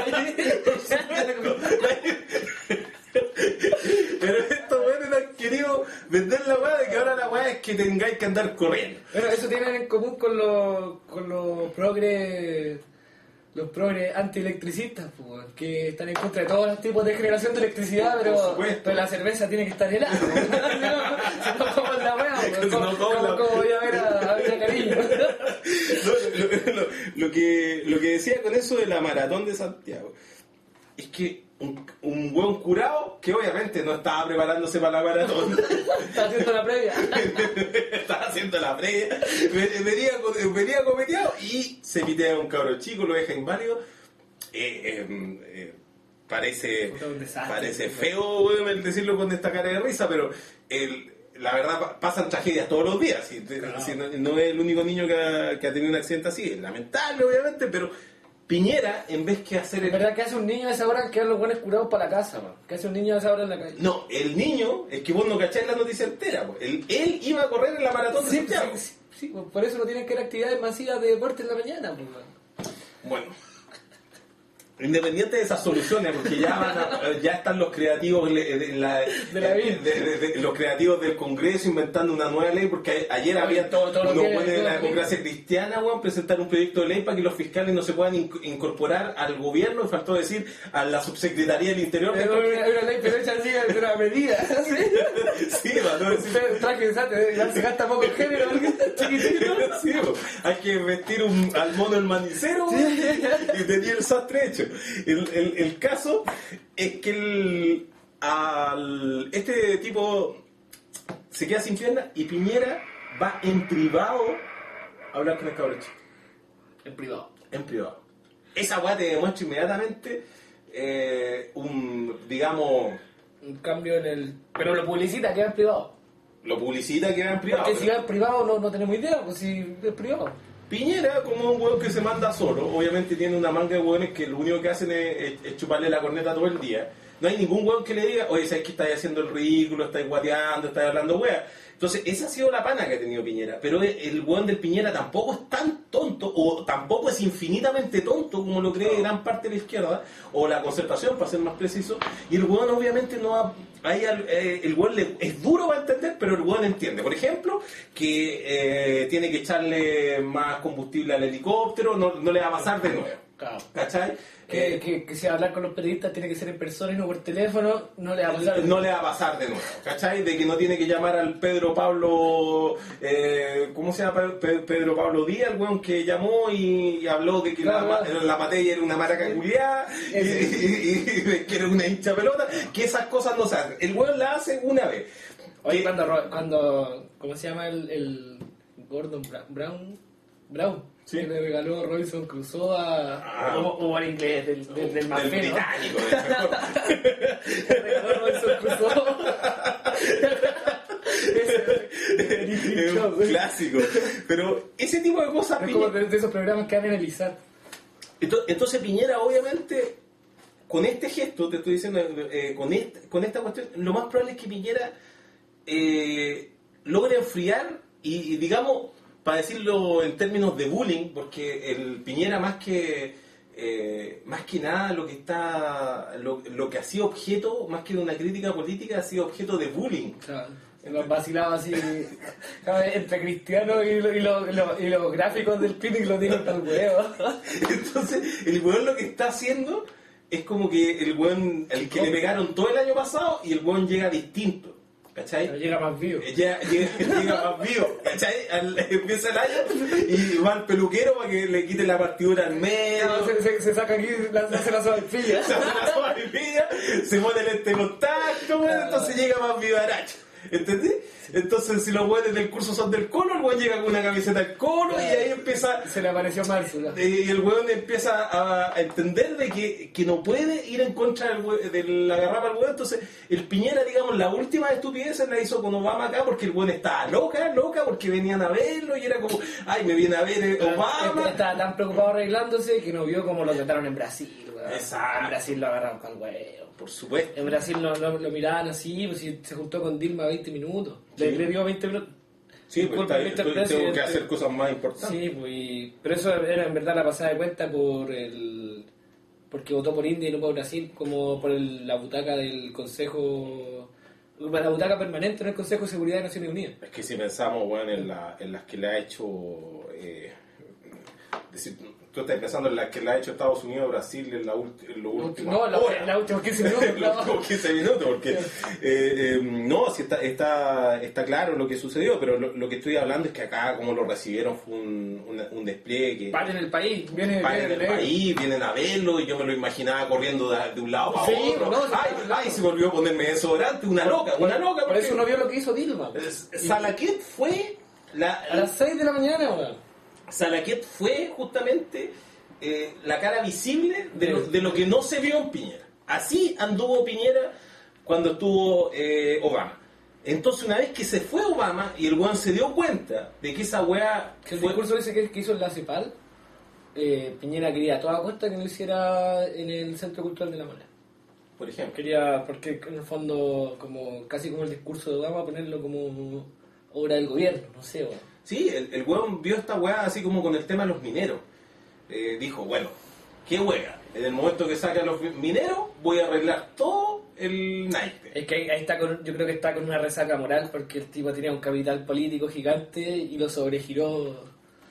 Speaker 1: Pero estos weones han querido vender la weá de que ahora la weá es que tengáis que andar corriendo.
Speaker 2: Bueno, eso tienen en común con los, con los progres, los progres anti-electricistas, pues, weón, que están en contra de todos los tipos de generación de electricidad,
Speaker 1: Por
Speaker 2: pero,
Speaker 1: supuesto.
Speaker 2: pero la cerveza tiene que estar helada. Si no, si no, ¿cómo es la weá?
Speaker 1: Si
Speaker 2: weón?
Speaker 1: no,
Speaker 2: ¿Cómo,
Speaker 1: ¿cómo
Speaker 2: cómo-
Speaker 1: la-
Speaker 2: cómo voy a ver a, a ver a Cariño?
Speaker 1: No, lo, lo- lo que, lo que decía con eso de la maratón de Santiago es que un, un buen curado que obviamente no estaba preparándose para la maratón,
Speaker 2: Está haciendo la previa.
Speaker 1: estaba haciendo la previa, ve- venía, con- venía cometeado y se pitea a un cabro chico, lo deja inválido. Eh, eh, eh, parece
Speaker 2: Puta, un desastre.
Speaker 1: parece feo, weón, el decirlo con esta cara de risa, pero el, la verdad pa- pasan tragedias todos los días. Si,
Speaker 2: Claro.
Speaker 1: si no, no es el único niño que ha, que ha tenido un accidente así, es lamentable obviamente, pero Piñera, en vez que hacer
Speaker 2: En
Speaker 1: el...
Speaker 2: verdad, ¿qué hace un niño a esa hora que los buenos curados para la casa, man? ¿Qué hace un niño a esa hora en la calle?
Speaker 1: No, el niño, es que vos no cacháis la noticia entera, po. él, él iba a correr en la maratón de
Speaker 2: Sí,
Speaker 1: Santiago.
Speaker 2: sí, sí, sí, pues, por eso no tienen que ir a actividades masivas de deporte en la mañana, pues, man.
Speaker 1: Bueno, independiente de esas soluciones, porque ya van a- ya están los creativos de, de la-
Speaker 2: De la vida.
Speaker 1: de- de- de- los creativos del Congreso inventando una nueva ley, porque a- ayer había
Speaker 2: Todo- todo lo
Speaker 1: unos
Speaker 2: que-
Speaker 1: buenos de la
Speaker 2: todo-
Speaker 1: democracia cristiana, weón, presentar un proyecto de ley para que los fiscales no se puedan inc- incorporar al gobierno, y faltó decir a la subsecretaría del Interior.
Speaker 2: Hay una, hay una ley pero hecha así, de una medida. ¿Sí?
Speaker 1: Sí, para no decir...
Speaker 2: Usted traje de igual se gasta poco el género porque es chiquitito.
Speaker 1: Sí, bo. Hay que vestir un, al mono el manicero, bo, y tenía el sastre hecho. El, el, el caso es que el, al, este tipo se queda sin pierna y Piñera va en privado a hablar con el cabrón chico.
Speaker 2: En privado.
Speaker 1: En privado. Esa weá te demuestra inmediatamente eh, un, digamos,
Speaker 2: Un cambio en el... Pero lo publicita, queda en privado.
Speaker 1: lo publicita que va en privado.
Speaker 2: Porque si
Speaker 1: pero-
Speaker 2: va en privado no, no tenemos idea, pues si es privado.
Speaker 1: Piñera, como un hueón que se manda solo, obviamente tiene una manga de hueones que lo único que hacen es, es- es chuparle la corneta todo el día. No hay ningún hueón que le diga, oye, ¿sabes que estáis haciendo el ridículo, estáis guateando, estáis hablando hueá? Entonces, esa ha sido la pana que ha tenido Piñera. Pero el hueón del Piñera tampoco es tan tonto, o tampoco es infinitamente tonto como lo cree gran parte de la izquierda, o la concertación, para ser más preciso. Y el hueón obviamente no ha... Ahí al- eh, el hueón le- es duro para entender, pero el hueón entiende. Por ejemplo, que eh, tiene que echarle más combustible al helicóptero, no, no le va a pasar de nuevo.
Speaker 2: Claro.
Speaker 1: ¿Cachai?
Speaker 2: Que,
Speaker 1: Eh,
Speaker 2: que, que si hablar con los periodistas tiene que ser en persona y no por teléfono, no le va a pasar.
Speaker 1: no le va a pasar de nuevo, ¿cachai? De que no tiene que llamar al Pedro Pablo, eh, ¿cómo se llama? Pe- Pedro Pablo Díaz, el weón que llamó y, y habló de que
Speaker 2: Claro,
Speaker 1: la,
Speaker 2: claro.
Speaker 1: la Matei era una maraca culiada y,
Speaker 2: Ese.
Speaker 1: y- y- y que era una hincha pelota, que esas cosas no se hacen. El weón la hace una vez.
Speaker 2: Oye,
Speaker 1: Que-
Speaker 2: cuando, Ro- cuando, ¿cómo se llama el, el Gordon Bra- Brown? Brown.
Speaker 1: Sí.
Speaker 2: Que le regaló Robinson Crusoe a...
Speaker 1: Ah.
Speaker 2: o, o al inglés, del, del, del más
Speaker 1: del
Speaker 2: fino.
Speaker 1: británico, del mejor.
Speaker 2: Le regaló Robinson Crusoe. Ese-
Speaker 1: Es un clásico. Pero ese tipo de cosas...
Speaker 2: Es como
Speaker 1: Piñera-
Speaker 2: de, de esos programas que van a analizar.
Speaker 1: Ento- Entonces Piñera, obviamente, con este gesto, te estoy diciendo, eh, con, este- con esta cuestión, lo más probable es que Piñera eh, logre enfriar y, y, digamos, para decirlo en términos de bullying, porque el Piñera más que eh, más que nada lo que está lo, lo que ha sido objeto, más que de una crítica política, ha sido objeto de bullying.
Speaker 2: O sea, se los vacilaba así ¿sabes? Entre cristianos y, lo- y, lo- y lo- y los gráficos del picnic lo tienen para el huevo.
Speaker 1: Entonces, el weón lo que está haciendo es como que el weón, el que le pegaron todo el año pasado y el weón llega distinto, ¿cachai?
Speaker 2: Pero llega más vivo.
Speaker 1: Ya llega, llega más vivo, ¿cachai? Al- empieza el año y va al peluquero para que le quite la partidura al medio.
Speaker 2: Se, se, se saca aquí, la, se la sobrepilla.
Speaker 1: Se hace la sobrevida, se pone el este contacto, weón, entonces llega más vivaracho. ¿Entendés? Entonces, si los weones del curso son del Colo, el weón llega con una camiseta del Colo y ahí empieza.
Speaker 2: Se le apareció Mársula.
Speaker 1: eh, Y el weón empieza a, a entender de que, que no puede ir en contra del, we- de la garrapa del weón. Entonces, el Piñera, digamos, la última estupidez la hizo con Obama acá porque el weón estaba loca, loca, porque venían a verlo y era como, ay, me viene a ver eh, Obama.
Speaker 2: Estaba tan preocupado arreglándose que no vio cómo lo trataron en Brasil. Weón.
Speaker 1: Exacto.
Speaker 2: En Brasil lo agarraron con el huevo.
Speaker 1: Por supuesto.
Speaker 2: En Brasil lo, lo, lo miraban así, pues si se juntó con Dilma veinte minutos. Le,
Speaker 1: Sí.
Speaker 2: le dio veinte minutos.
Speaker 1: Sí, pues
Speaker 2: Disculpa,
Speaker 1: está-
Speaker 2: mister
Speaker 1: tengo que
Speaker 2: Presidente.
Speaker 1: hacer cosas más importantes.
Speaker 2: Sí, pues, y- pero eso era en verdad la pasada de cuenta por el porque votó por India y no por Brasil, como por el- la butaca del Consejo, la butaca permanente en el Consejo de Seguridad de Naciones Unidas.
Speaker 1: Es que si pensamos, bueno, en, la, en las que le ha hecho... Eh, decir, tú estás pensando en las que le ha hecho Estados Unidos, Brasil en, la ulti- en lo último.
Speaker 2: No, la,
Speaker 1: horas.
Speaker 2: la última quince minutos.
Speaker 1: En los últimos quince minutos, porque eh, eh, no, si está, está, está claro lo que sucedió, pero lo, lo que estoy hablando es que acá como lo recibieron fue un, una- un despliegue.
Speaker 2: Paren en el país, viene,
Speaker 1: Van
Speaker 2: viene
Speaker 1: en
Speaker 2: de
Speaker 1: el
Speaker 2: negro.
Speaker 1: país, vienen a verlo y yo me lo imaginaba corriendo de, de un lado para
Speaker 2: Sí,
Speaker 1: otro.
Speaker 2: no, sí,
Speaker 1: ay,
Speaker 2: claro.
Speaker 1: ay, se volvió a ponerme desodorante, una loca, una loca.
Speaker 2: Por
Speaker 1: porque-
Speaker 2: eso no vio lo que hizo Dilma.
Speaker 1: Salaquet fue la,
Speaker 2: A las seis de la mañana, weón.
Speaker 1: Salaquet fue justamente eh, la cara visible de lo, de lo que no se vio en Piñera. Así anduvo Piñera cuando estuvo eh, Obama. Entonces, una vez que se fue Obama y el weón se dio cuenta de que esa weá
Speaker 2: Que el
Speaker 1: fue...
Speaker 2: discurso ese que, que hizo en la CEPAL, eh, Piñera quería a toda costa que no hiciera en el Centro Cultural de la Mona.
Speaker 1: Por ejemplo.
Speaker 2: Quería, porque en el fondo, como casi como el discurso de Obama, ponerlo como obra del gobierno, no sé, weón.
Speaker 1: Sí, el, el weón vio esta weá así como con el tema de los mineros. Eh, dijo, bueno, qué weá. en el momento que saquen los mineros, voy a arreglar todo el naipe.
Speaker 2: Es que ahí, ahí está con, yo creo que está con una resaca moral porque el tipo tenía un capital político gigante y lo sobregiró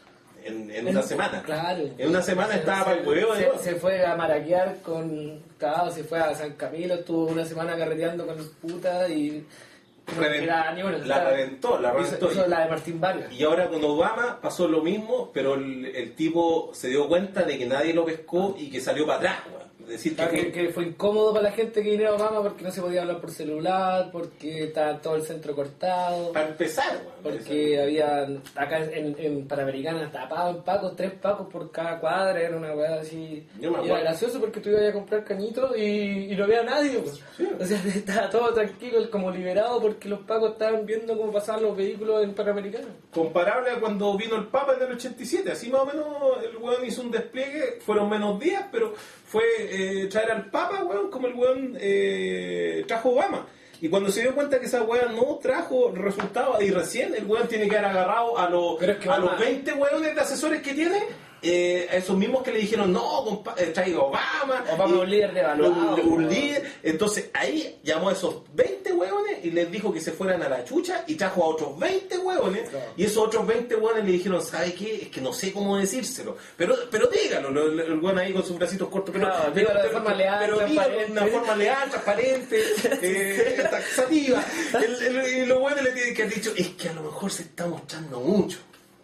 Speaker 1: en, en una semana.
Speaker 2: Claro.
Speaker 1: En una semana
Speaker 2: se,
Speaker 1: estaba
Speaker 2: se,
Speaker 1: para el huevo.
Speaker 2: Se, se fue a maraquear con... Claro, se fue a San Camilo, estuvo una semana carreteando con puta y...
Speaker 1: Revent,
Speaker 2: la, ni bueno,
Speaker 1: la reventó, la reventó.
Speaker 2: Hizo, hizo la de Martín Vargas.
Speaker 1: Y ahora con Obama pasó lo mismo, pero el, el tipo se dio cuenta de que nadie lo pescó y que salió para atrás, güey. Decir
Speaker 2: claro, que, que fue incómodo para la gente que viniera a Obama porque no se podía hablar por celular, porque estaba todo el centro cortado.
Speaker 1: Para empezar, güey.
Speaker 2: Porque había, acá en, en Panamericana tapaban pacos, tres pacos por cada cuadra, era una weá así.
Speaker 1: Yo me
Speaker 2: y era gracioso porque tú ibas a comprar cañitos y, y no había nadie, pues. Sí. O sea, estaba todo tranquilo, como liberado porque los pacos estaban viendo cómo pasaban los vehículos en Panamericana.
Speaker 1: Comparable a cuando vino el Papa en el ochenta y siete, así más o menos el weón hizo un despliegue, fueron menos días, pero fue eh, traer al Papa, weón, como el weón eh, trajo Obama. Y cuando se dio cuenta que esa weón no trajo resultados, y recién el weón tiene que haber agarrado a, los es que a los veinte weones de asesores que tiene, eh, a esos mismos que le dijeron, no, compa- eh, traiga Obama.
Speaker 2: Obama es un líder devaluado.
Speaker 1: Un, un líder. Entonces ahí llamó a esos veinte weones y les dijo que se fueran a la chucha y trajo a otros veinte weones. Claro. Y esos otros veinte weones le dijeron, ¿sabe qué? Es que no sé cómo decírselo. Pero pero dígalo, el, el weón ahí con sus bracitos cortos. Pero,
Speaker 2: claro,
Speaker 1: pero,
Speaker 2: pero, de forma
Speaker 1: pero,
Speaker 2: leal,
Speaker 1: pero dígalo de una forma leal, transparente, eh, taxativa. El, el, y los weones le tienen que haber dicho, es que a lo mejor se está mostrando mucho.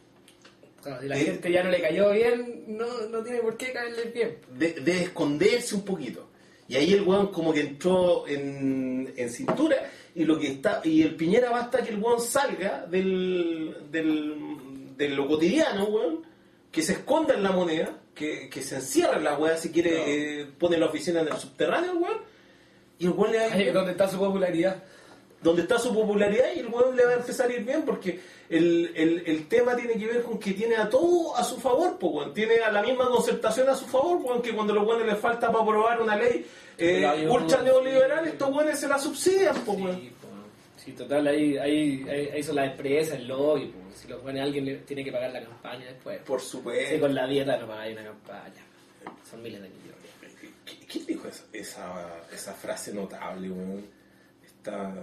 Speaker 2: Claro, si la eh, gente ya no le cayó bien, no, no tiene por qué caerle bien.
Speaker 1: De, de esconderse un poquito. Y ahí el weón como que entró en, en cintura y lo que está y el Piñera basta que el weón salga del, del, de lo cotidiano, weón, que se esconda en la moneda, que, que se encierra en la weá si quiere, no. eh, pone la oficina en el subterráneo, weón, y el weón le va a ir...
Speaker 2: ¿Dónde está su popularidad?
Speaker 1: Donde está su popularidad y el weón le va a empezar a ir bien porque el, el, el tema tiene que ver con que tiene a todo a su favor, pues weón. Tiene a la misma concertación a su favor, weón, que cuando a los weones les falta para aprobar una ley eh, ultra neoliberal, estos weones se la subsidian, pues weón.
Speaker 2: Sí, sí, total, ahí, ahí, ahí, ahí son las empresas, el lobby, pues. Si los weones alguien le tiene que pagar la campaña después.
Speaker 1: Por supuesto.
Speaker 2: Si con la dieta no pagáis una campaña. Son miles de millones.
Speaker 1: ¿Quién dijo esa, esa, esa frase notable, weón? Está...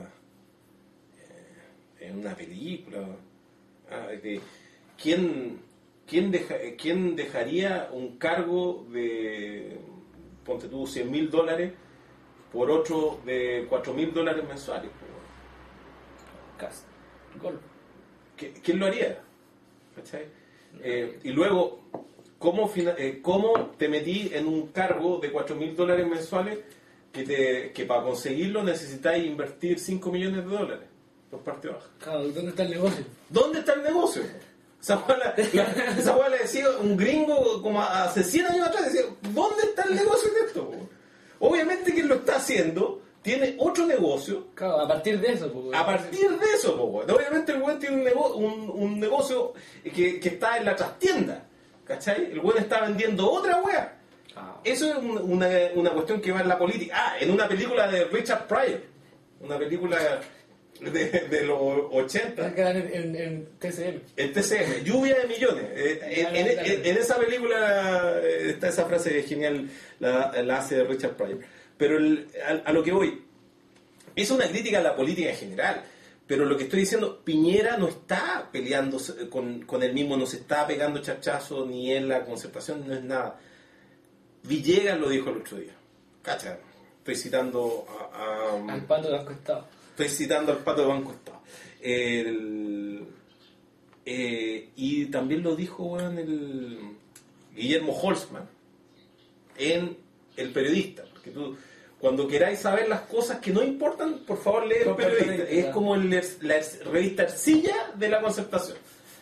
Speaker 1: en una película, ah, de, ¿quién, quién, deja, ¿quién dejaría un cargo de, ponte tú, cien mil dólares por otro de cuatro mil dólares mensuales?
Speaker 2: Casi. Gol.
Speaker 1: ¿Quién lo haría? ¿Cachai? Eh, y luego, ¿cómo, eh, ¿cómo te metí en un cargo de cuatro mil dólares mensuales que, te, que para conseguirlo necesitáis invertir cinco millones de dólares? Por parte baja.
Speaker 2: Claro, ¿dónde está el negocio?
Speaker 1: ¿Dónde está el negocio? Esa hueá la, le decía un gringo como hace cien años atrás, decía, ¿dónde está el negocio de esto? Obviamente quien lo está haciendo tiene otro negocio.
Speaker 2: Claro, a partir de eso.
Speaker 1: Pues, a partir de eso, pues, obviamente el güey tiene un, nego un, un negocio que, que está en la trastienda, ¿cachai? El güey está vendiendo otra hueá. Ah. Eso es un, una, una cuestión que va en la política. Ah, en una película de Richard Pryor, una película... De, de los ochenta
Speaker 2: en, en, en T C M
Speaker 1: en T C M, Lluvia de Millones. eh, en, en, en, en esa película está esa frase genial, la, la hace Richard Pryor. Pero el, a, a lo que voy, es una crítica a la política en general, pero lo que estoy diciendo, Piñera no está peleando con, con él mismo, no se está pegando chachazo, ni en la concertación, no es nada. Villegas lo dijo el otro día, cacha, estoy citando a, a,
Speaker 2: al Pato de Banco Estado.
Speaker 1: Estoy citando al Pato de Banco Estado. El, eh, y también lo dijo, bueno, el Guillermo Holzman en El Periodista. Porque tú, cuando queráis saber las cosas que no importan, por favor, lee El Periodista. Es como el, la revista Ercilla de la Concertación.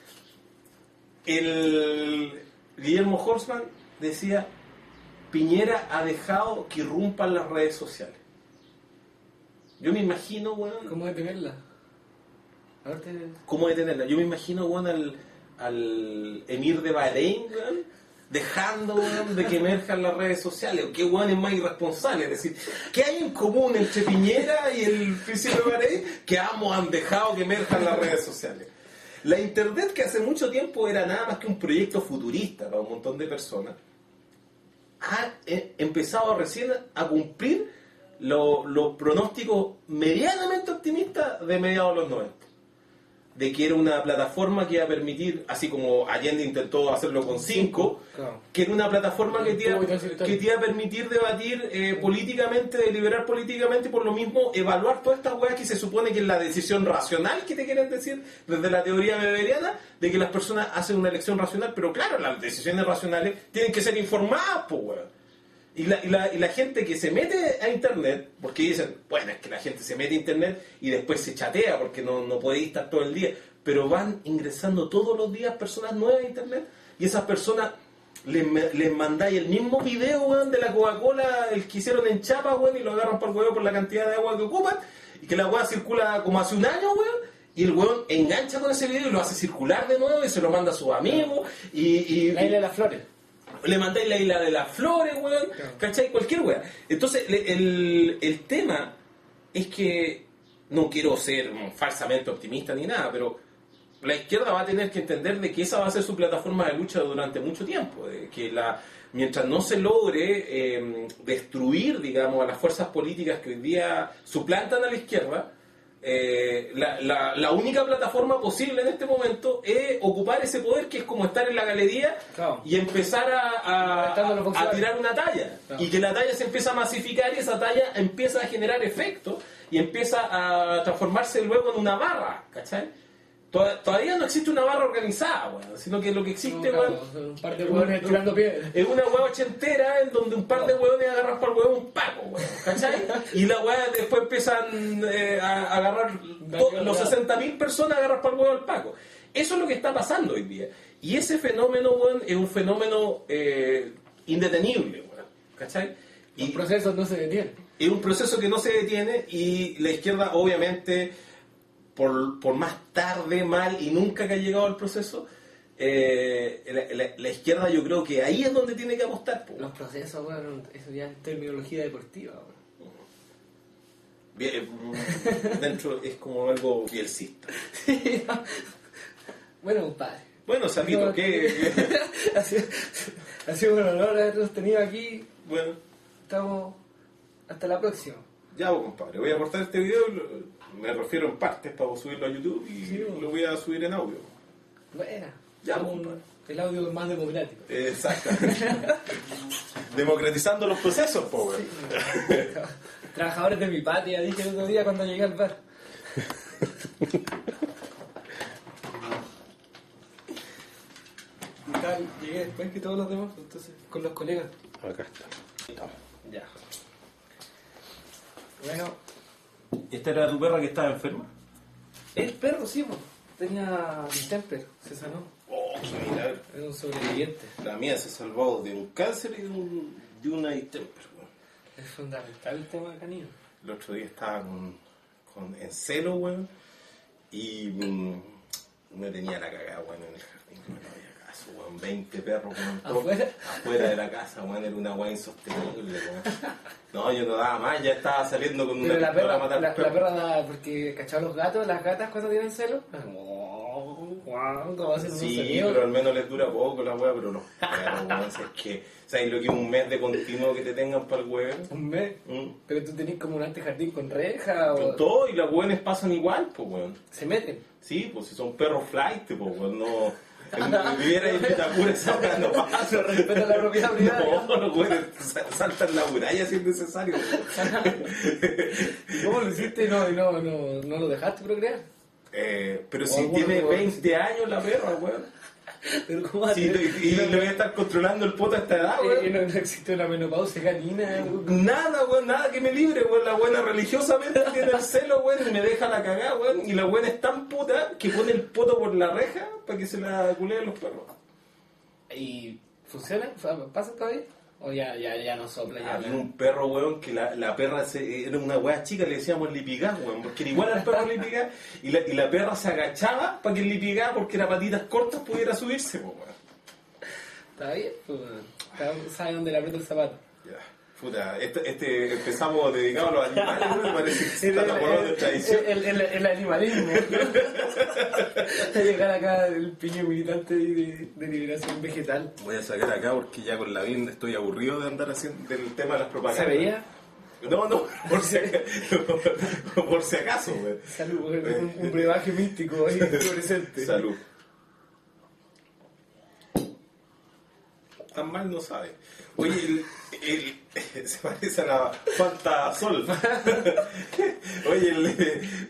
Speaker 1: El Guillermo Holzman decía, Piñera ha dejado que irrumpan las redes sociales. Yo me imagino, weón...
Speaker 2: ¿Cómo detenerla? A ver, te...
Speaker 1: ¿Cómo detenerla? Yo me imagino, weón, al, al emir de Bahrein, weón, dejando, weón, de que emerjan las redes sociales. ¿Qué weón es más irresponsable? Es decir, ¿qué hay en común entre Piñera y el príncipe de Bahrein? Que ambos han dejado que emerjan las redes sociales. La internet, que hace mucho tiempo era nada más que un proyecto futurista para un montón de personas, ha eh, empezado recién a cumplir lo- los pronósticos medianamente optimistas de mediados de los noventa. De que era una plataforma que iba a permitir, así como Allende intentó hacerlo con cinco,
Speaker 2: Claro.
Speaker 1: que era una plataforma que te iba,
Speaker 2: Uy, casi
Speaker 1: que te iba a permitir debatir eh, políticamente, deliberar políticamente, y por lo mismo evaluar todas estas weas que se supone que es la decisión racional que te quieren decir desde la teoría weberiana, de que las personas hacen una elección racional, pero claro, las decisiones racionales tienen que ser informadas, pues weón. Y la, y, la, y la gente que se mete a internet, porque dicen, bueno, es que la gente se mete a internet y después se chatea porque no, no puede estar todo el día, pero van ingresando todos los días personas nuevas a internet y esas personas les, les mandáis el mismo video, weón, de la Coca-Cola, el que hicieron en Chapa, weón, y lo agarran por el huevo por la cantidad de agua que ocupan, y que la weá circula como hace un año, weón, y el weón engancha con ese video y lo hace circular de nuevo y se lo manda a sus amigos, y... y
Speaker 2: La isla de las flores.
Speaker 1: le mandáis la isla de las flores, weón,
Speaker 2: Claro.
Speaker 1: ¿cachai? Cualquier weón. Entonces, le- el, el tema es que no quiero ser falsamente optimista ni nada, pero la izquierda va a tener que entender de que esa va a ser su plataforma de lucha durante mucho tiempo, de que la mientras no se logre eh, destruir, digamos, a las fuerzas políticas que hoy día suplantan a la izquierda, eh, la, la, la única plataforma posible en este momento es ocupar ese poder, que es como estar en la galería,
Speaker 2: Claro.
Speaker 1: y empezar a,
Speaker 2: Estando los
Speaker 1: a, a
Speaker 2: boxeadores.
Speaker 1: tirar una talla,
Speaker 2: Claro.
Speaker 1: y que la talla se empieza a masificar y esa talla empieza a generar efecto y empieza a transformarse luego en una barra, ¿cachai? Toda- Todavía no existe una barra organizada, weón, sino que lo que existe,
Speaker 2: No,
Speaker 1: weón,
Speaker 2: claro, son un par de hueones tirando piedras.
Speaker 1: es una hueá ochentera en donde un par de hueones agarran para el huevo un paco, weón, ¿cachai? Y la hueá después empiezan eh, a a agarrar, to- los sesenta mil personas agarran para el huevo al paco. Eso es lo que está pasando hoy día. Y ese fenómeno, weón, es un fenómeno eh, indetenible, weón, ¿cachai?
Speaker 2: Los
Speaker 1: Y
Speaker 2: procesos no se detienen.
Speaker 1: es un proceso que no se detiene, y la izquierda, obviamente, por, por más tarde, mal y nunca que ha llegado al proceso, eh, la, la- la izquierda, yo creo que ahí es donde tiene que apostar, po.
Speaker 2: Los procesos, bueno, eso ya es terminología deportiva. Bueno.
Speaker 1: Bien, mm, dentro es como algo bielcista.
Speaker 2: Bueno, compadre.
Speaker 1: Bueno, Sapito, ¿qué?
Speaker 2: ha, sido, ha sido un honor haberlos tenido aquí.
Speaker 1: Bueno,
Speaker 2: Estamos. Hasta la próxima.
Speaker 1: ya, pues, compadre, voy a cortar este video, lo- me refiero en partes para subirlo a YouTube, y
Speaker 2: Sí, bueno.
Speaker 1: lo voy a subir en audio.
Speaker 2: Buena.
Speaker 1: Ya,
Speaker 2: Un-
Speaker 1: compadre.
Speaker 2: el audio más democrático.
Speaker 1: Exactamente. Democratizando los procesos, po, weón.
Speaker 2: Trabajadores de mi patria, dije el otro día cuando llegué al bar. Y tal, llegué después que todos los demás, entonces, con los colegas.
Speaker 1: Acá está.
Speaker 2: Ya. Bueno,
Speaker 1: ¿Esta era tu perra que estaba enferma?
Speaker 2: el perro sí, po. Tenía distemper, se sanó.
Speaker 1: Oh, qué milagro.
Speaker 2: Era un sobreviviente.
Speaker 1: La mía se ha salvado de un cáncer y de, un, de una distemper, weón.
Speaker 2: Es fundamental el tema canino.
Speaker 1: El otro día estaba con, con, en celo, weón, y mm, me tenía la cagada, weón, en el jardín, que no había caso, weón. veinte perros, weón. todos
Speaker 2: ¿Afuera?
Speaker 1: Afuera de la casa, weón, era una weón insostenible, weón. No, yo no daba más, ya estaba saliendo con una
Speaker 2: Pero la
Speaker 1: pistola
Speaker 2: perra,
Speaker 1: a matar
Speaker 2: la, la
Speaker 1: perros.
Speaker 2: perra da, porque cachado los gatos, las gatas cuando tienen celo, como como hacen un
Speaker 1: Sí,
Speaker 2: sonido.
Speaker 1: pero al menos les dura poco la weá, pero los perros, weón, si es que, ¿sabes lo que es un mes de continuo que te tengan para el weón?
Speaker 2: Un mes.
Speaker 1: Mm.
Speaker 2: Pero tú tenés como un antejardín con reja o
Speaker 1: Con todo, y las weones pasan igual, pues weón.
Speaker 2: se meten.
Speaker 1: Sí, pues si son perros flight, pues weón, no... En, viviera en Vitacura esa weá no pasa.
Speaker 2: Se respeta la propiedad privada.
Speaker 1: No, los weones sa- saltan la muralla si es necesario.
Speaker 2: ¿Y cómo lo hiciste y no, y no, no, no lo dejaste procrear?
Speaker 1: Eh, pero
Speaker 2: O
Speaker 1: si
Speaker 2: alguno
Speaker 1: tiene
Speaker 2: que-
Speaker 1: veinte años la perra, weón.
Speaker 2: Pero ¿cómo
Speaker 1: Sí, y, y le voy a estar controlando el poto a esta edad,
Speaker 2: Eh,
Speaker 1: weón.
Speaker 2: no, no existe una menopausia canina.
Speaker 1: Nada, weón, nada que me libre, weón. La buena religiosamente tiene el celo, weón, y me deja la cagada, weón. Y la buena es tan puta que pone el poto por la reja para que se la culeen los perros.
Speaker 2: ¿Y funciona? ¿Pasa todavía? ¿O ya, ya, ya no sopla? Ya,
Speaker 1: Había un perro, weón, que la, la perra se, era una weá chica, le decíamos lipigá, weón, porque era igual al perro lipigá, y la, y la perra se agachaba para que el lipigá, porque era patitas cortas, pudiera subirse, po, weón.
Speaker 2: ¿Está bien? Pues, cada uno sabe dónde le aprieta el zapato.
Speaker 1: Ya. Puta, este, este empezamos dedicado a los animales, ¿no? Me parece que se está enamorado de tradición.
Speaker 2: El, el, el animalismo. A llegar acá el piño militante de, de liberación vegetal.
Speaker 1: Voy a sacar acá porque ya con la bien estoy aburrido de andar haciendo del tema de las propagandas.
Speaker 2: ¿Se veía?
Speaker 1: No, no, por si acaso. Por si acaso, güey.
Speaker 2: Salud, un, un brebaje místico ahí fluorescente.
Speaker 1: Salud. Tan mal no sabe. Oye, el, el, se parece a la Fanta Sol. Oye, el,